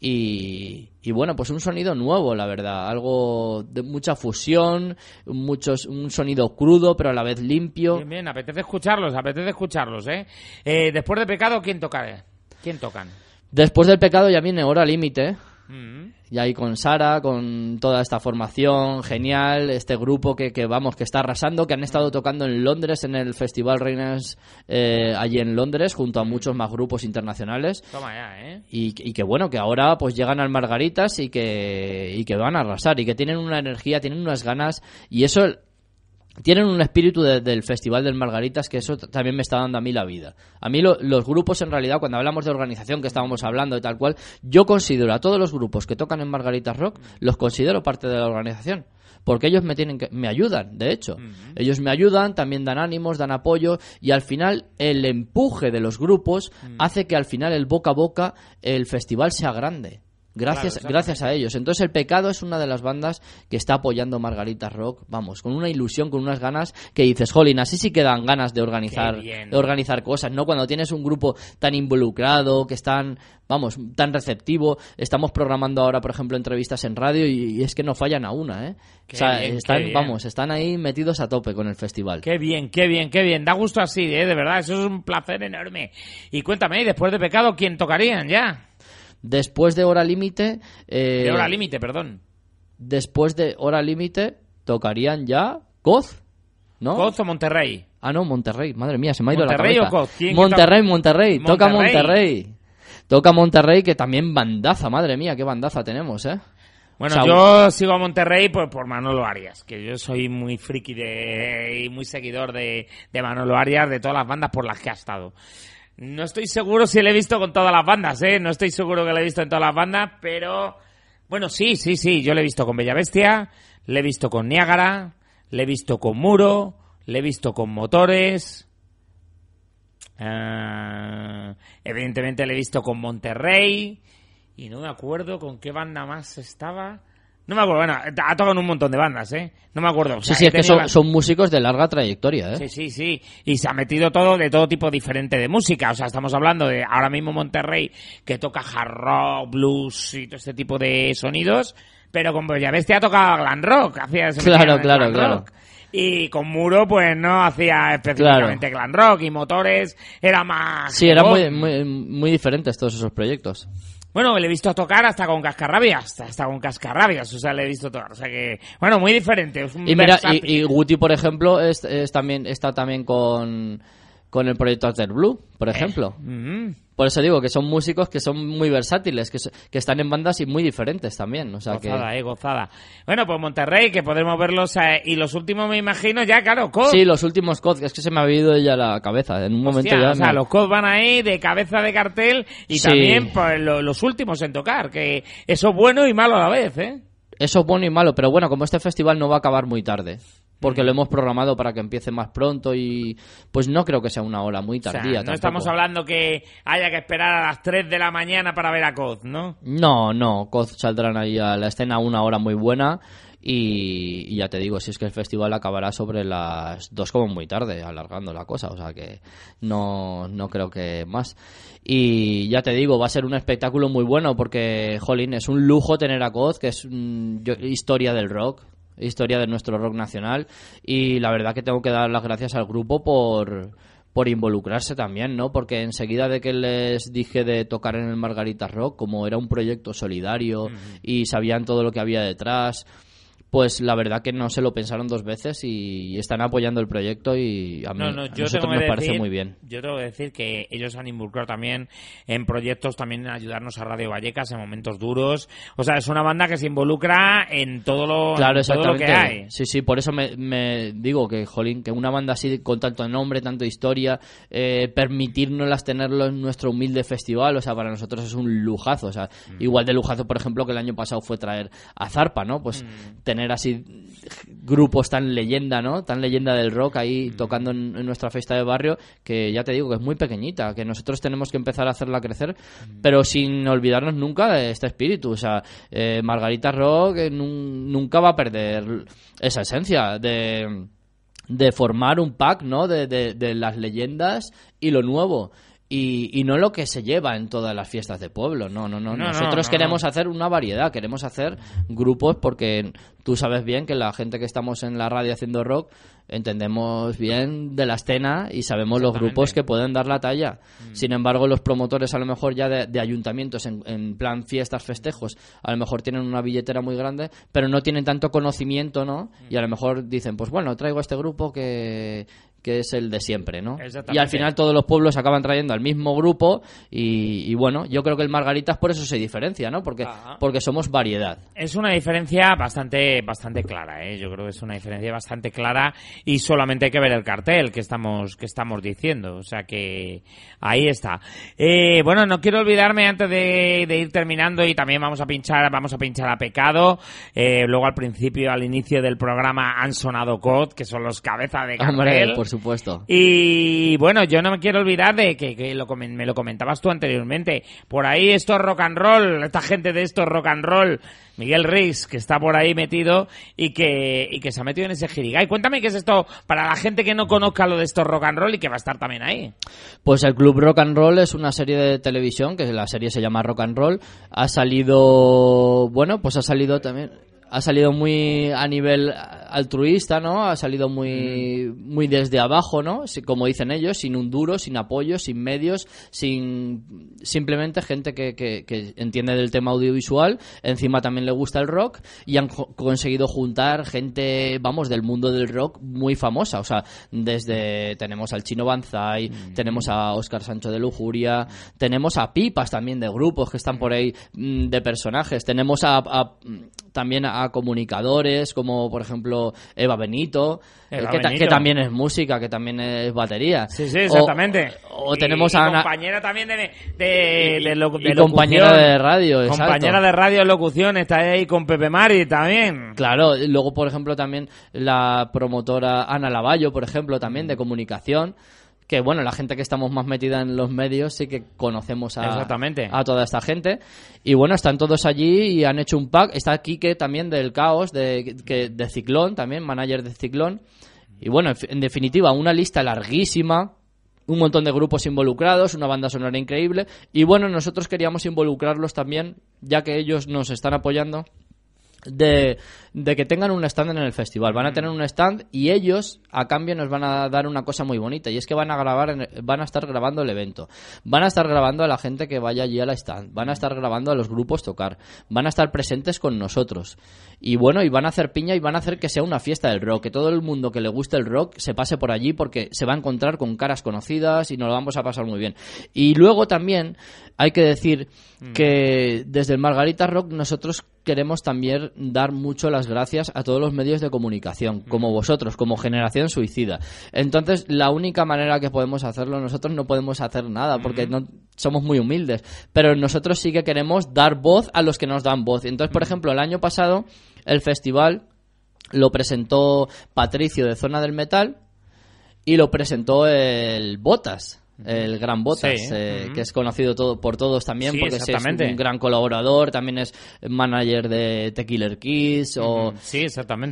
Y, y bueno, pues un sonido nuevo, la verdad, algo de mucha fusión, muchos, un sonido crudo pero a la vez limpio. Bien, bien, apetece escucharlos, apetece escucharlos, ¿eh? eh después de Pecado, ¿quién tocará? ¿Quién tocan? Después del Pecado ya viene Hora Límite, Mm. y ahí con Sara, con toda esta formación genial, este grupo que, que vamos, que está arrasando, que han estado tocando en Londres, en el Festival Reinas, eh, allí en Londres, junto a muchos más grupos internacionales. Toma ya, ¿eh? Y, y que bueno, que ahora pues llegan al Margaritas y que, y que van a arrasar y que tienen una energía, tienen unas ganas y eso, tienen un espíritu de- del Festival del Margaritas que eso t- también me está dando a mí la vida. A mí lo- los grupos en realidad, cuando hablamos de organización que estábamos hablando y tal cual, yo considero a todos los grupos que tocan en Margaritas Rock, los considero parte de la organización. Porque ellos me tienen que, me ayudan, de hecho. Ellos me ayudan, también dan ánimos, dan apoyo y al final el empuje de los grupos hace que al final el boca a boca el festival sea grande. Gracias, Claro, gracias a ellos. Entonces el Pecado es una de las bandas que está apoyando Margaritas Rock, vamos, con una ilusión, con unas ganas que dices, jolín, así sí que dan ganas de organizar, Qué bien. de organizar cosas, ¿no? Cuando tienes un grupo tan involucrado, que están, vamos, tan receptivo. Estamos programando ahora, por ejemplo, entrevistas en radio y, y es que no fallan a una, ¿eh? Qué o sea, bien, están, qué bien. vamos, están ahí metidos a tope con el festival. Qué bien, qué bien, qué bien. Da gusto así, ¿eh? De verdad, eso es un placer enorme. Y cuéntame, ¿y después de Pecado, quién tocarían ya? Después de Hora Límite... eh, De Hora Límite, perdón. Después de Hora Límite tocarían ya Coz, ¿no? ¿Coz o Monterrey? Ah, no, Monterrey. Madre mía, se me ha ido la ¿Monterrey cabeza. o Coz? ¿Quién Monterrey, que to- Monterrey. Toca Monterrey. Monterrey. Toca Monterrey, que también bandaza. Madre mía, qué bandaza tenemos, ¿eh? Bueno, O sea, yo sigo a Monterrey pues, por Manolo Arias, que yo soy muy friki de, y muy seguidor de, de Manolo Arias, de todas las bandas por las que ha estado. No estoy seguro si le he visto con todas las bandas, ¿eh? No estoy seguro que le he visto en todas las bandas, pero... Bueno, sí, sí, sí. Yo le he visto con Bella Bestia, le he visto con Niágara, le he visto con Muro, le he visto con Motores... Ah, evidentemente le he visto con Monterrey... Y no me acuerdo con qué banda más estaba... No me acuerdo, bueno, ha tocado en un montón de bandas, ¿eh? No me acuerdo. O Sí, sea, sí, he es que tenido son, la- son músicos de larga trayectoria, ¿eh? Sí, sí, sí. Y se ha metido todo de todo tipo diferente de música. O sea, estamos hablando de ahora mismo Monterrey, que toca hard rock, blues y todo este tipo de sonidos. Pero con Bella Bestia tocaba glam rock. Hacía se metía Claro, en el claro, glam claro. rock. Y con Muro, pues no hacía específicamente glam rock. Y Motores era más... Sí, eran rock. muy, muy, muy diferentes todos esos proyectos. Bueno, le he visto tocar hasta con Cascarrabias, hasta, hasta con Cascarrabias, o sea, le he visto tocar, o sea que, bueno, muy diferente. Es un Y mira, versátil. y, y Guti, por ejemplo, es, es también está también con, con el proyecto After Blue, por ejemplo. Mm. Por eso digo que son músicos que son muy versátiles, que, so- que están en bandas y muy diferentes también. O sea Gozada, que... eh, gozada. Bueno, pues Monterrey, que podremos verlos, eh, y los últimos me imagino ya, claro, Coz. Sí, los últimos C O D, es que se me ha ido ya la cabeza. En un momento Hostia, ya... o sea, me- los Coz van ahí de cabeza de cartel y Sí. también pues, lo- los últimos en tocar, que eso es bueno y malo a la vez, ¿eh? Eso es bueno y malo, pero bueno, como este festival no va a acabar muy tarde, porque lo hemos programado para que empiece más pronto y pues no creo que sea una hora muy O sea, tardía no tampoco. estamos hablando que haya que esperar a las tres de la mañana para ver a Coz, ¿no? No, no, C O D saldrán ahí a la escena a una hora muy buena y, y ya te digo, si es que el festival acabará sobre las dos como muy tarde, alargando la cosa, o sea que no, no creo que más. Y ya te digo, va a ser un espectáculo muy bueno porque, jolín, es un lujo tener a C O D, que es mm, yo- historia del rock, historia de nuestro rock nacional y la verdad que tengo que dar las gracias al grupo por... por involucrarse también, ¿no? Porque enseguida de que les dije de tocar en el Margarita Rock, como era un proyecto solidario mm. y sabían todo lo que había detrás, pues la verdad que no se lo pensaron dos veces y están apoyando el proyecto y a, mí, no, no, a yo nosotros nos decir, parece muy bien. Yo tengo que decir que ellos han involucrado también en proyectos, también en ayudarnos a Radio Vallecas en momentos duros. O sea, es una banda que se involucra en todo lo, claro, en todo lo que hay. Sí, sí, por eso me, me digo que, jolín, que una banda así con tanto nombre, tanto historia, eh, permitirnoslas tenerlo en nuestro humilde festival, o sea, para nosotros es un lujazo. O sea, mm. igual de lujazo, por ejemplo, que el año pasado fue traer a Zarpa, ¿no? Pues mm. tener así grupos tan leyenda, ¿no? Tan leyenda del rock ahí mm. tocando en, en nuestra fiesta de barrio, que ya te digo que es muy pequeñita, que nosotros tenemos que empezar a hacerla crecer, mm. pero sin olvidarnos nunca de este espíritu. O sea, eh, Margarita Rock eh, nun, nunca va a perder esa esencia de, de formar un pack, ¿no? De, de, de las leyendas y lo nuevo. Y, y no lo que se lleva en todas las fiestas de pueblo, no, no, no. no Nosotros no, no, queremos no. hacer una variedad, queremos hacer grupos porque tú sabes bien que la gente que estamos en la radio haciendo rock entendemos bien de la escena y sabemos los grupos que pueden dar la talla. Mm. Sin embargo, los promotores a lo mejor ya de, de ayuntamientos en, en plan fiestas, festejos, a lo mejor tienen una billetera muy grande, pero no tienen tanto conocimiento, ¿no? Mm. Y a lo mejor dicen, pues bueno, traigo este grupo que... que es el de siempre, ¿no? Y al final todos los pueblos acaban trayendo al mismo grupo y, y bueno, yo creo que el Margaritas por eso se diferencia, ¿no? Porque ah. porque somos variedad. Es una diferencia bastante bastante clara, ¿eh? Yo creo que es una diferencia bastante clara y solamente hay que ver el cartel que estamos que estamos diciendo, o sea que ahí está. Eh, bueno, no quiero olvidarme antes de, de ir terminando y también vamos a pinchar vamos a pinchar a Pecado, eh, luego al principio, al inicio del programa han sonado C O D, que son los cabezas de cartel. Hombre, por supuesto. Y bueno, yo no me quiero olvidar de que, que lo, me lo comentabas tú anteriormente. Por ahí esto es rock and roll, esta gente de esto es rock and roll. Miguel Reis, que está por ahí metido y que y que se ha metido en ese jirigay. Cuéntame qué es esto para la gente que no conozca lo de esto rock and roll y que va a estar también ahí. Pues el Club Rock and Roll es una serie de televisión, que la serie se llama Rock and Roll. Ha salido, bueno, pues ha salido también... Ha salido muy a nivel altruista, ¿no? Ha salido muy muy desde abajo, ¿no? Como dicen ellos, sin un duro, sin apoyo, sin medios, sin simplemente gente que, que, que entiende del tema audiovisual, encima también le gusta el rock y han jo- conseguido juntar gente, vamos, del mundo del rock muy famosa. O sea, desde tenemos al Chino Banzai, mm. tenemos a Óscar Sancho de Lujuria, tenemos a pipas también de grupos que están por ahí mm, de personajes, tenemos a, a también a comunicadores como por ejemplo Eva Benito, Eva que, ta- Benito. que también es música, que también es batería. Sí, sí, exactamente. O, o y, tenemos y a Ana, compañera también de de, y, de, lo, de y compañera de radio, exacto. Compañera de radio de locución, está ahí con Pepe Mari también. Claro, luego por ejemplo también la promotora Ana Lavallo, por ejemplo, también de comunicación. Que bueno, la gente que estamos más metida en los medios sí que conocemos a, Exactamente. a toda esta gente. Y bueno, están todos allí y han hecho un pack. Está Quique también del Caos, de, que, de Ciclón también, manager de Ciclón. Y bueno, en definitiva, una lista larguísima, un montón de grupos involucrados, una banda sonora increíble. Y bueno, nosotros queríamos involucrarlos también, ya que ellos nos están apoyando, de, de que tengan un stand en el festival. Van a tener un stand y ellos a cambio nos van a dar una cosa muy bonita, y es que van a grabar en, van a estar grabando el evento, van a estar grabando a la gente que vaya allí al stand, van a estar grabando a los grupos tocar, van a estar presentes con nosotros y bueno, y van a hacer piña y van a hacer que sea una fiesta del rock, que todo el mundo que le guste el rock se pase por allí porque se va a encontrar con caras conocidas y nos lo vamos a pasar muy bien. Y luego también hay que decir mm. que desde el Margarita Rock nosotros queremos también dar mucho las gracias a todos los medios de comunicación, como vosotros, como Generación Suicida. Entonces, la única manera que podemos hacerlo, nosotros no podemos hacer nada, porque no somos muy humildes, pero nosotros sí que queremos dar voz a los que nos dan voz. Entonces, por ejemplo, el año pasado, el festival lo presentó Patricio de Zona del Metal y lo presentó el Botas. El gran Botas, sí. eh, uh-huh. que es conocido todo por todos también, sí, porque es un gran colaborador, también es manager de The Killer Kiss. O... Sí, exactamente.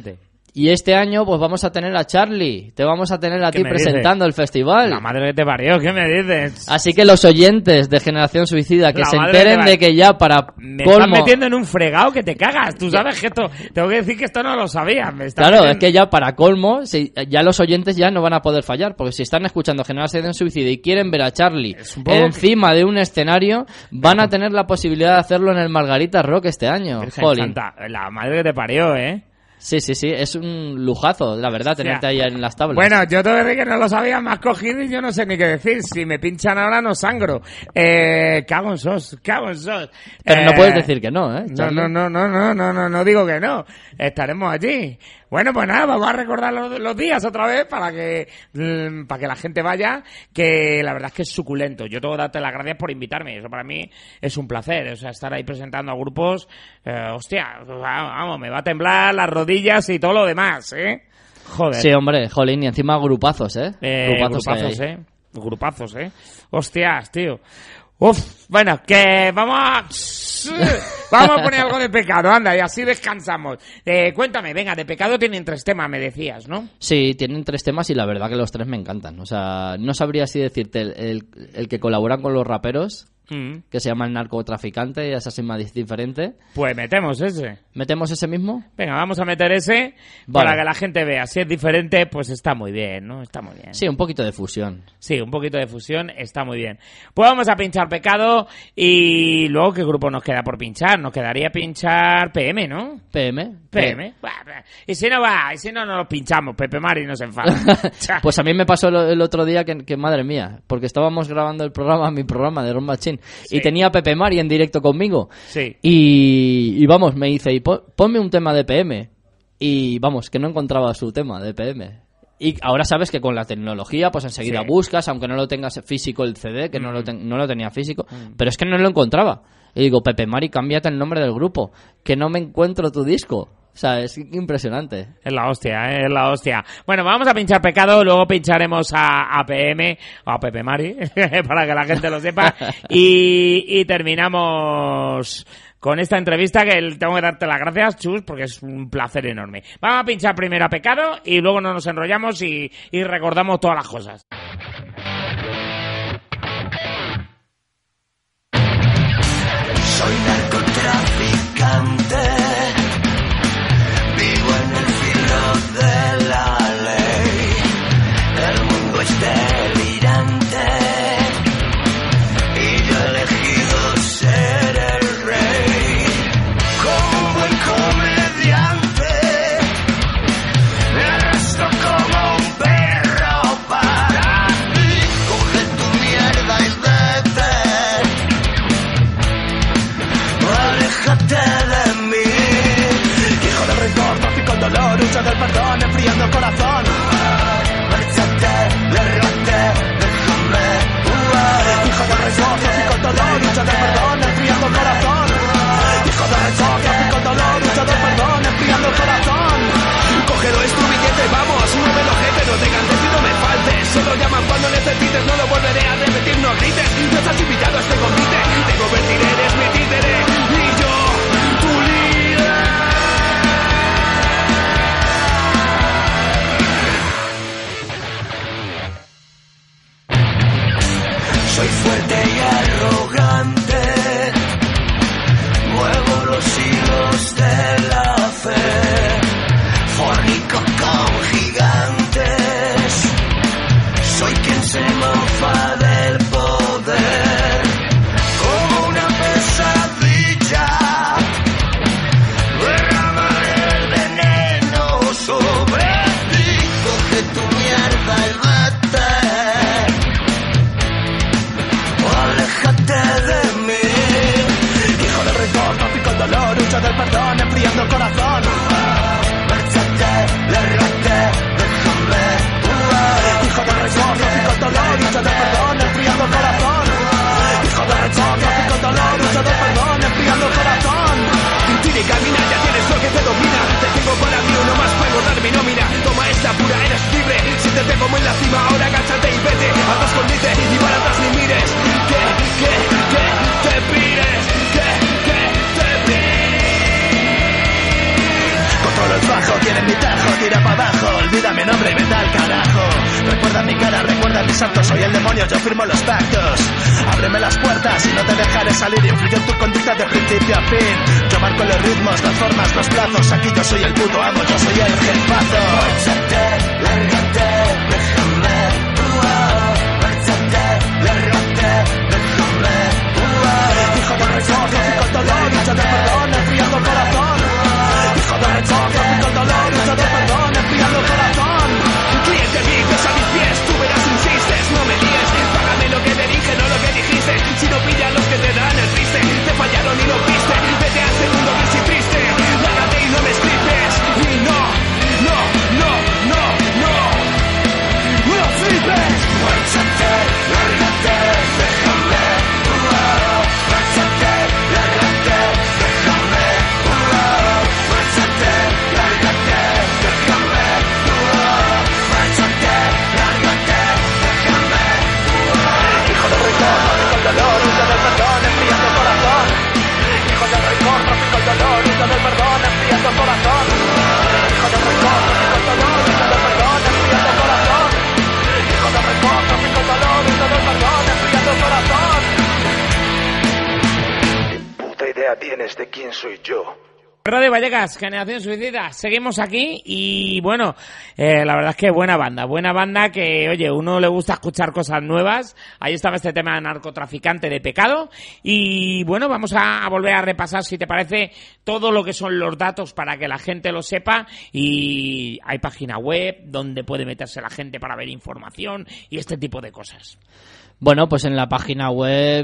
Y este año pues vamos a tener a Charlie, te vamos a tener a ¿Qué ti me presentando dices? el festival. La madre que te parió, ¿qué me dices? Así que los oyentes de Generación Suicida que La se madre enteren que de que ya para Me estás colmo... metiendo en un fregado que te cagas. Tú sabes que esto... Tengo que decir que esto no lo sabía. Me estás Claro, es metiendo- que ya para colmo, si, ya los oyentes ya no van a poder fallar, porque si están escuchando Generación Suicida y quieren ver a Charlie Es un poco encima de un escenario, van a tener la posibilidad de hacerlo en el Margarita Rock este año. Virgen Jolín. Santa, la madre que te parió, ¿eh? Sí, sí, sí, es un lujazo, la verdad, tenerte ahí en las tablas. Bueno, yo te decir que no lo sabía, más cogido y yo no sé ni qué decir. Si me pinchan ahora no sangro. Eh, cago en sos, cago en sos. Pero Eh, no puedes decir que no, ¿eh? No, Charlie? no, no, no, no, no, no, no digo que no. Estaremos allí. Bueno, pues nada, vamos a recordar los, los días otra vez para que mm, para que la gente vaya, que la verdad es que es suculento. Yo tengo que darte las gracias por invitarme. Eso para mí es un placer. O sea, estar ahí presentando a grupos, eh, hostia, vamos, me va a temblar las rodillas y todo lo demás, ¿eh? Joder. Sí, hombre, jolín, y encima grupazos, ¿eh? Eh, grupazos, que hay grupazos, ahí. eh. Grupazos, eh. Hostias, tío. Uf, bueno, que vamos a... Vamos a poner algo de Pecado, anda, y así descansamos. Eh, cuéntame, venga, de Pecado tienen tres temas, me decías, ¿no? Sí, tienen tres temas y la verdad que los tres me encantan. O sea, no sabría así decirte el, el, el que colaboran con los raperos, Mm. que se llama El Narcotraficante, y es así más diferente. Pues metemos ese. ¿Metemos ese mismo? Venga, vamos a meter ese Vale. para que la gente vea. Si es diferente, pues está muy bien, ¿no? Está muy bien. Sí, un poquito de fusión. Sí, un poquito de fusión está muy bien. Pues vamos a pinchar Pecado y luego, ¿qué grupo nos queda por pinchar? Nos quedaría pinchar P M, ¿no? P M. P M. Bah, bah. Y si no va, y si no, no los pinchamos. Pepe Mari nos enfada. Cha. Pues a mí me pasó el, el otro día que, que, madre mía, porque estábamos grabando el programa, mi programa de Ron Machine, Sí. y tenía a Pepe Mari en directo conmigo. Sí. Y, y vamos, me dice, y pon- ponme un tema de P M. Y vamos, que no encontraba su tema de P M. Y ahora sabes que con la tecnología, pues enseguida Sí. buscas, aunque no lo tengas físico el C D, que no, lo Mm. ten- no lo tenía físico, pero es que no lo encontraba. Y digo, Pepe Mari, cámbiate el nombre del grupo, que no me encuentro tu disco. O sea, es impresionante. Es la hostia, ¿eh? Es la hostia. Bueno, vamos a pinchar Pecado, luego pincharemos a, a P M o a Pepe Mari, para que la gente lo sepa. Y, y terminamos con esta entrevista que tengo que darte las gracias, Chus, porque es un placer enorme. Vamos a pinchar primero a Pecado y luego no nos enrollamos y, y recordamos todas las cosas. Soy narcotraficante, vivo en el filo de la ley. El mundo es delirante y yo he elegido ser el rey. Como un buen comediante, me arrastro como un perro para ti. Coge tu mierda y vete. Aléjate de mí. Hijo del rencor, tráfico el dolor, hucha del perdón, enfriando el corazón. Márchate, lárgate, déjame. Hijo del rencor, tráfico el dolor, hucha del perdón, enfriando el corazón. Hijo del rencor, tráfico el dolor, hucha del perdón, enfriando el corazón. Cógelo, es tu billete, vamos, no me lo jete, no te cantes y no me faltes. Solo llaman cuando necesites, no lo volveré a repetir, no grites. No estás invitado a este convite, te convertiré, eres mi títere. Y yo, tu líder. Soy fuerte y arrogante, muevo los hilos de la fe, fornico con gigantes, soy quien se mofa del poder, como una pesadilla, derramaré el veneno sobre ti, coge tu mierda y vete. Aléjate de mí. Hijo del rencor, tráfico el dolor, hucha del perdón, enfriando el corazón. Márchate, lárgate, déjame. Hijo del rencor, tráfico el dolor, hucha del perdón, enfriando el corazón. Hijo del rencor, tráfico el dolor, hucha del perdón, enfriando el corazón. Tira y camina, ya tienes lo que te domina. Te tengo para mí uno más para engordar mi nómina. Toma esta pura, eres libre. Siéntete como en la cima, ahora agáchate y vete. Haz escondite y para atrás ni mires. Que, que, que te pires. Que, que te pires. Controlo el bajo, tiene en mi tajo, tira para abajo, olvida mi nombre y vete al carajo. Recuerda mi cara, recuerda mis actos, soy el demonio, yo firmo los pactos. Ábreme las puertas y no te dejaré salir, influyo en tu conducta de principio a fin. Yo marco los ritmos, las formas, los plazos, aquí yo soy el puto amo, yo soy el jefazo. Márchate, lárgate, déjame, uh, oh. Márchate, lárgate, déjame, uh, oh. Hijo de rencor, tráfico el dolor, lucha de perdón, enfriando el corazón. Hijo de rencor, tráfico el dolor, lucha de perdón, enfriando el corazón. Cliente, vives a mis pies, tú verás, insistes, no me líes, págame lo que te dije, no lo que dijiste. Si no pillan los que te dan el triste, te fallaron y lo viste. Vete al segundo gris y triste, lárgate y no me estripes. Y no, no, no, no, no, no flipes. Márchate, lárgate, déjame, uh, oh. Márchate, lárgate, déjame, uh, oh. Márchate, lárgate, déjame, uh, oh. Márchate, lárgate, déjame, uh, oh. Hijo de rencor, tráfico el dolor, huyo del perdón, enfriando el corazón. Hijo de rencor, tráfico el dolor, huyo del perdón, enfriando el corazón. Hijo de rencor, tráfico el dolor, huyo del perdón, enfriando el corazón. Hijo de rencor, tráfico el dolor, huyo del perdón, enfriando el corazón. ¿Qué puta idea tienes de quién soy yo? Radio Vallecas, Generación Suicida, seguimos aquí y bueno, eh, la verdad es que buena banda, buena banda que, oye, uno le gusta escuchar cosas nuevas. Ahí estaba este tema de narcotraficante de Pecado y bueno, vamos a, a volver a repasar, si te parece, todo lo que son los datos para que la gente lo sepa. Y hay página web donde puede meterse la gente para ver información y este tipo de cosas. Bueno, pues en la página web,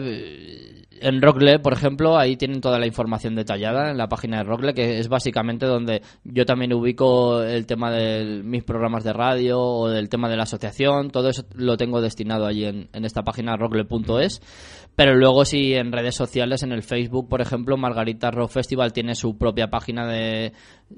en Rockle, por ejemplo, ahí tienen toda la información detallada en la página de Rockle, que es básicamente donde yo también ubico el tema de mis programas de radio o del tema de la asociación. Todo eso lo tengo destinado allí en, en esta página rockle punto es. Pero luego sí, en redes sociales, en el Facebook, por ejemplo, Margarita Rock Festival tiene su propia página de,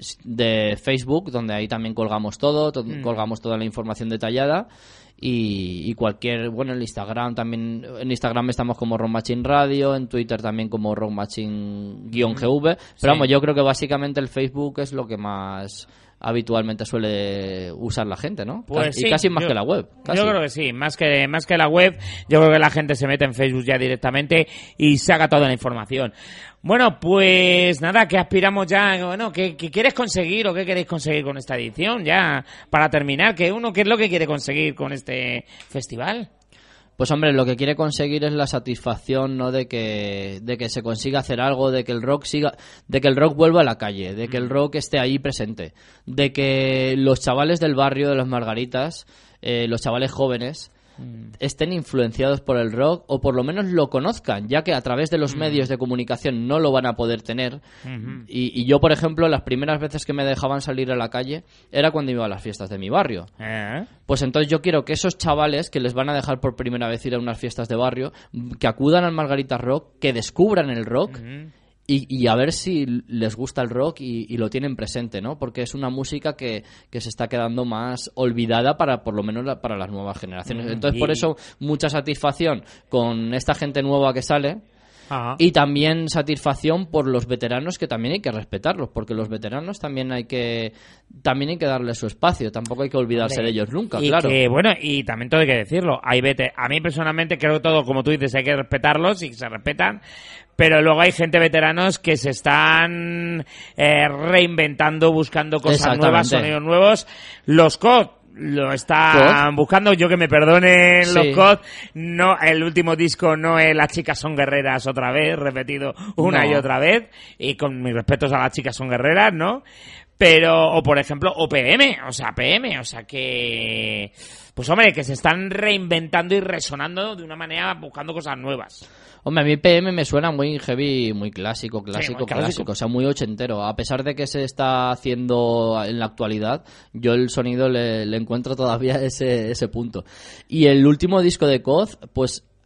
de Facebook, donde ahí también colgamos todo, to- mm. colgamos toda la información detallada. Y, y cualquier, bueno, en Instagram también, en Instagram estamos como Rock Machine Radio, en Twitter también como Rock Machine-G V, pero sí. Vamos, yo creo que básicamente el Facebook es lo que más habitualmente suele usar la gente, ¿no? Pues y sí, casi más yo, que la web. Casi. Yo creo que sí, más que más que la web, yo creo que la gente se mete en Facebook ya directamente y saca toda la información. Bueno, pues nada, ¿qué aspiramos ya? Bueno, ¿qué, qué quieres conseguir o qué queréis conseguir con esta edición? Ya, para terminar, ¿qué uno qué es lo que quiere conseguir con este festival? Pues hombre, lo que quiere conseguir es la satisfacción, ¿no? De que, de que se consiga hacer algo, de que el rock siga, de que el rock vuelva a la calle, de que el rock esté ahí presente, de que los chavales del barrio de las Margaritas, eh, los chavales jóvenes, estén influenciados por el rock o por lo menos lo conozcan, ya que a través de los mm. medios de comunicación no lo van a poder tener. Mm-hmm. y, y yo, por ejemplo, las primeras veces que me dejaban salir a la calle era cuando iba a las fiestas de mi barrio. ¿Eh? Pues entonces yo quiero que esos chavales que les van a dejar por primera vez ir a unas fiestas de barrio, que acudan al Margarita Rock, que descubran el rock. Mm-hmm. Y, y a ver si les gusta el rock y, y lo tienen presente, ¿no? Porque es una música que, que se está quedando más olvidada para, por lo menos, la, para las nuevas generaciones. Entonces, por eso, mucha satisfacción con esta gente nueva que sale. Ajá. Y también satisfacción por los veteranos, que también hay que respetarlos, porque los veteranos también hay que también hay que darles su espacio, tampoco hay que olvidarse Hombre, de ellos nunca, y claro. Que, bueno, y también todo hay que decirlo, hay vete, a mí personalmente creo que todo, como tú dices, hay que respetarlos y se respetan, pero luego hay gente veteranos que se están eh, reinventando, buscando cosas nuevas, sonidos nuevos. Los C O D lo están ¿Cod? buscando, yo que me perdonen sí. los C O D, no, el último disco no es Las chicas son guerreras otra vez, repetido una no. y otra vez, y con mis respetos a Las chicas son guerreras, ¿no? Pero, o por ejemplo, o P M, o sea, P M, o sea que, pues hombre, que se están reinventando y resonando de una manera buscando cosas nuevas. Hombre, a mí P M me suena muy heavy, muy clásico, clásico, sí, muy clásico, clásico, o sea, muy ochentero. A pesar de que se está haciendo en la actualidad, yo el sonido le, le encuentro todavía ese, ese punto. Y el último disco de C O D, pues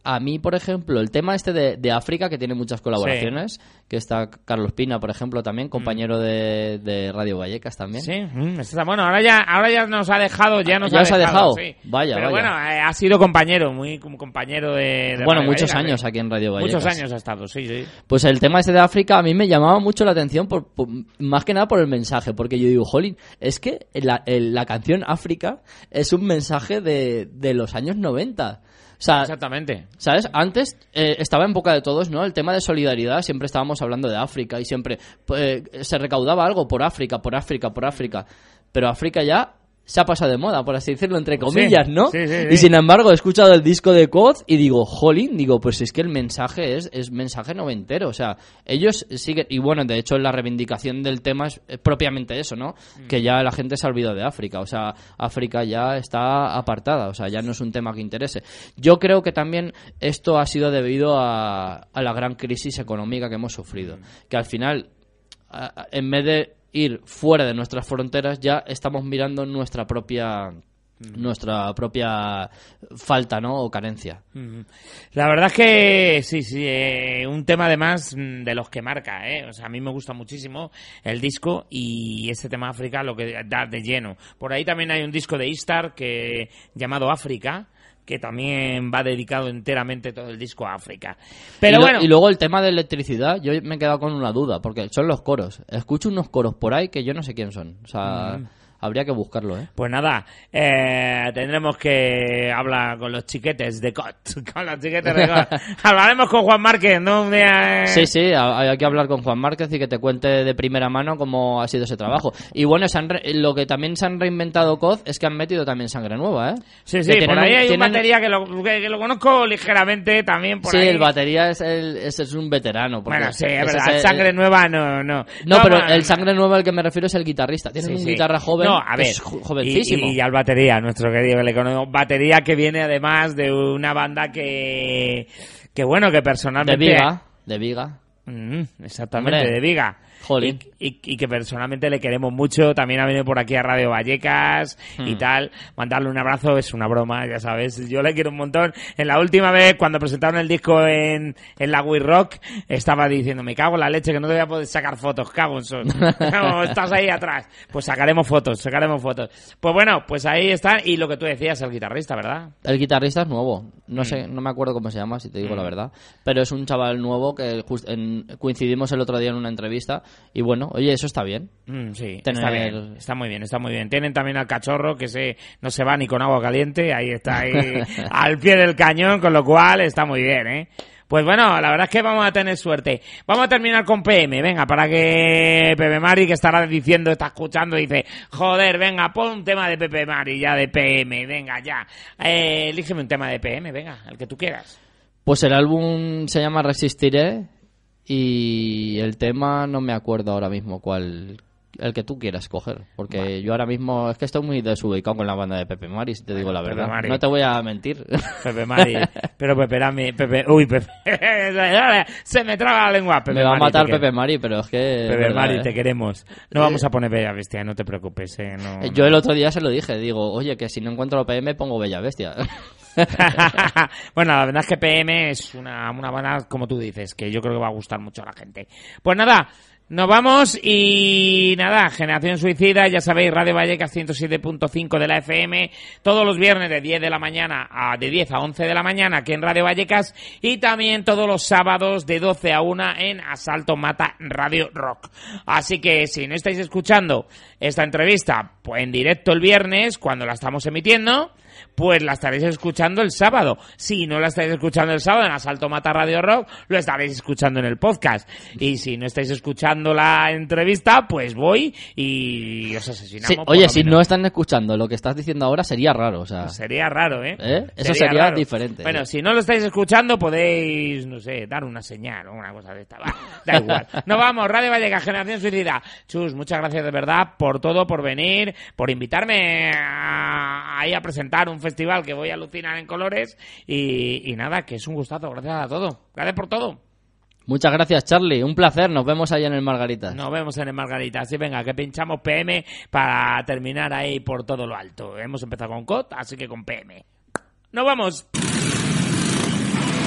a mí, por ejemplo, el tema este de, de África, que tiene muchas colaboraciones, sí. que está Carlos Pina, por ejemplo, también, compañero mm. de, de Radio Vallecas también. Sí, mm, está, bueno, ahora ya ahora ya nos ha dejado, ya nos ¿Ya ha os dejado. ha dejado? Sí. Vaya, Pero vaya. bueno, eh, ha sido compañero, muy compañero de, de Bueno, Radio muchos Vallecas, años ¿eh? aquí en Radio Vallecas. Muchos años ha estado, sí, sí. Pues el tema este de África a mí me llamaba mucho la atención, por, por, más que nada por el mensaje, porque yo digo, jolín, es que la, el, la canción África es un mensaje de, de los años noventa. O sea, exactamente. ¿Sabes? Antes eh, estaba en boca de todos, ¿no? El tema de solidaridad, siempre estábamos hablando de África y siempre eh, se recaudaba algo por África, por África, por África. Pero África ya se ha pasado de moda, por así decirlo, entre comillas, sí, ¿no? Sí, sí, sí. Y sin embargo he escuchado el disco de Coz y digo, jolín, digo, pues es que el mensaje es, es mensaje noventero, o sea, ellos siguen, y bueno, de hecho la reivindicación del tema es, es propiamente eso, ¿no? Mm. Que ya la gente se ha olvidado de África, o sea, África ya está apartada, o sea, ya no es un tema que interese. Yo creo que también esto ha sido debido a, a la gran crisis económica que hemos sufrido, mm. que al final, a, en vez de ir fuera de nuestras fronteras, ya estamos mirando nuestra propia nuestra propia falta, ¿no? O carencia. La verdad es que sí, sí, eh, un tema además de los que marca, ¿eh? O sea, a mí me gusta muchísimo el disco y este tema África lo que da de lleno. Por ahí también hay un disco de Istar que llamado África, que también va dedicado enteramente todo el disco a África. Pero y lo, bueno. Y luego el tema de electricidad, yo me he quedado con una duda, porque son los coros. Escucho unos coros por ahí que yo no sé quién son. O sea, mm. habría que buscarlo, ¿eh? Pues nada, eh, tendremos que hablar con los chiquetes de C O T. Con los chiquetes de C O T. Hablaremos con Juan Márquez, ¿no? Un día, eh... Sí, sí, hay que hablar con Juan Márquez y que te cuente de primera mano cómo ha sido ese trabajo. Y bueno, se han re... lo que también se han reinventado C O T es que han metido también sangre nueva, ¿eh? Sí, sí, que por ahí un, hay tienen... un batería que lo, que, que lo conozco ligeramente también por sí, ahí. Sí, el batería es, el, es, es un veterano. Bueno, sí, es verdad, el sangre el... nueva no, no. No, no pero man. el sangre nueva al que me refiero es el guitarrista. Tiene sí, un sí. guitarra joven no, a ver, que es jovencísimo. Y, y al batería, nuestro querido que le conozco. Batería que viene además de una banda que, que bueno, que personalmente... De Viga, de Viga. Mm, exactamente, Hombre. de Viga. Jolín. Y, y, y que personalmente le queremos mucho. También ha venido por aquí a Radio Vallecas hmm. y tal. Mandarle un abrazo es una broma, ya sabes. Yo le quiero un montón. En la última vez, cuando presentaron el disco en, en la We Rock, estaba diciendo, me cago en la leche que no te voy a poder sacar fotos, cago en sol. No, estás ahí atrás. Pues sacaremos fotos, sacaremos fotos. Pues bueno, pues ahí están. Y lo que tú decías, el guitarrista, ¿verdad? El guitarrista es nuevo. No mm. sé, no me acuerdo cómo se llama, si te digo mm. la verdad. Pero es un chaval nuevo que just en, coincidimos el otro día en una entrevista. Y bueno, oye, eso está bien. Mm, sí, Tener... está bien, está muy bien, está muy bien. Tienen también al cachorro que se no se va ni con agua caliente, ahí está ahí al pie del cañón, con lo cual está muy bien, ¿eh? Pues bueno, la verdad es que vamos a tener suerte. Vamos a terminar con P M, venga, para que Pepe Mari, que estará diciendo, está escuchando, dice, joder, venga, pon un tema de Pepe Mari, ya de P M, venga, ya. Eh, elígeme un tema de P M, venga, el que tú quieras. Pues el álbum se llama Resistiré. Y el tema no me acuerdo ahora mismo cuál, el que tú quieras coger, porque vale. yo ahora mismo es que estoy muy desubicado con la banda de Pepe Mari, si te digo la verdad. No te voy a mentir. Pepe Mari, pero Pepe Rami, Pepe, uy, Pepe, se me traba la lengua. Pepe me va Mari, a matar Pepe Mari, pero es que... Pepe verdad, Mari, ¿eh? Te queremos. No vamos a poner Bella Bestia, no te preocupes. Eh, no, yo no. el otro día se lo dije, digo, oye, que si no encuentro P M pongo Bella Bestia. Bueno, la verdad es que P M es una, una banda, como tú dices, que yo creo que va a gustar mucho a la gente. Pues nada, nos vamos y nada, Generación Suicida, ya sabéis, Radio Vallecas ciento siete punto cinco de la F M, todos los viernes de diez de la mañana a de diez a once de la mañana aquí en Radio Vallecas y también todos los sábados de doce a una en Asalto Mata Radio Rock. Así que si no estáis escuchando esta entrevista pues en directo el viernes, cuando la estamos emitiendo, pues la estaréis escuchando el sábado. Si no la estáis escuchando el sábado en Asalto Mata Radio Rock, lo estaréis escuchando en el podcast. Y si no estáis escuchando la entrevista, pues voy y os asesinamos. Sí, oye, si no están escuchando lo que estás diciendo ahora, sería raro, o sea... Sería raro, ¿eh? ¿Eh? Eso sería, sería diferente. Bueno, ¿eh? Si no lo estáis escuchando, podéis, no sé, dar una señal o una cosa de esta. Va, da igual. Nos vamos, Radio Vallecas, Generación Suicida. Chus, muchas gracias de verdad por todo, por venir, por invitarme a, ahí a presentar un festival que voy a alucinar en colores y, y nada, que es un gustazo, gracias a todo, gracias por todo. Muchas gracias, Charlie, un placer, nos vemos ahí en el Margaritas. Nos vemos en el Margaritas, y venga, que pinchamos P M para terminar ahí por todo lo alto. Hemos empezado con C O T, así que con P M. ¡Nos vamos!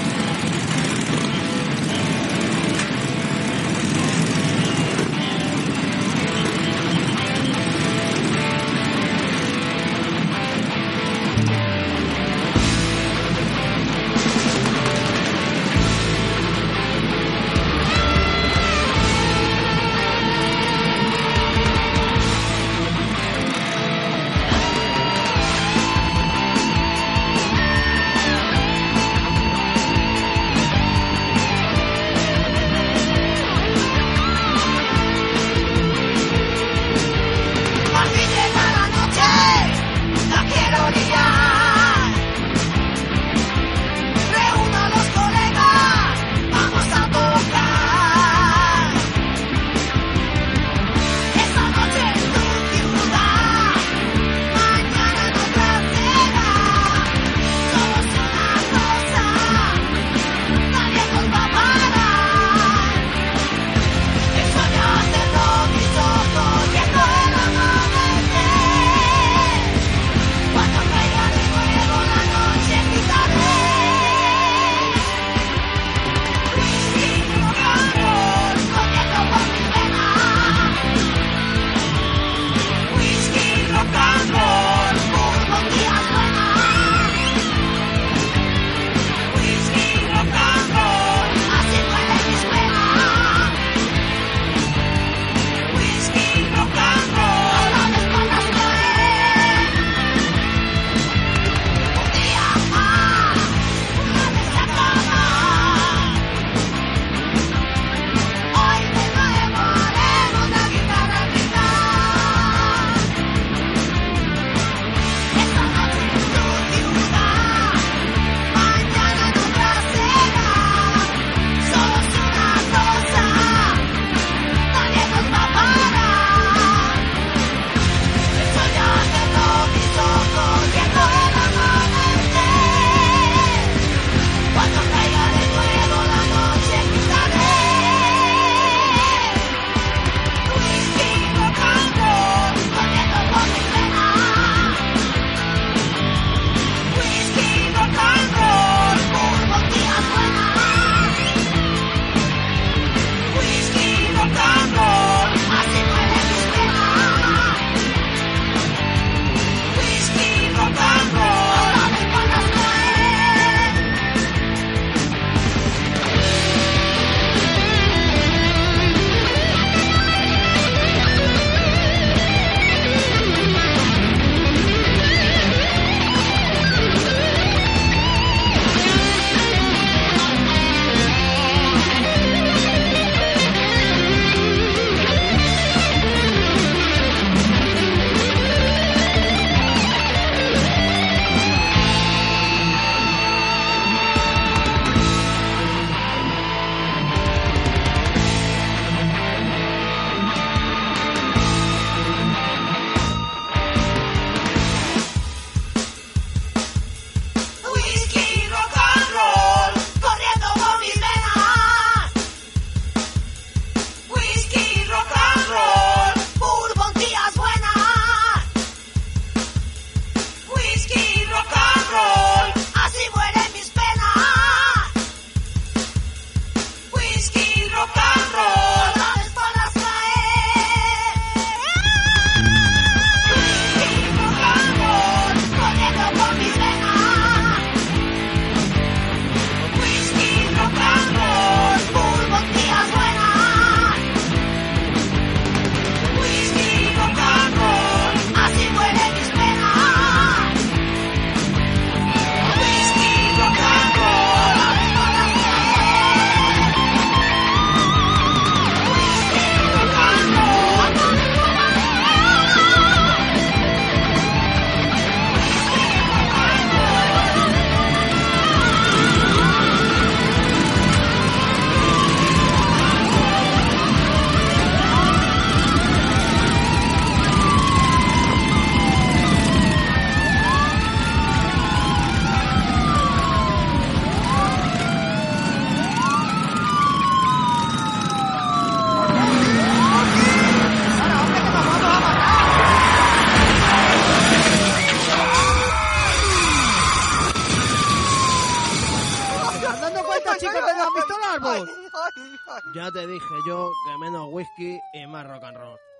Ya te dije yo que menos whisky y más rock and roll.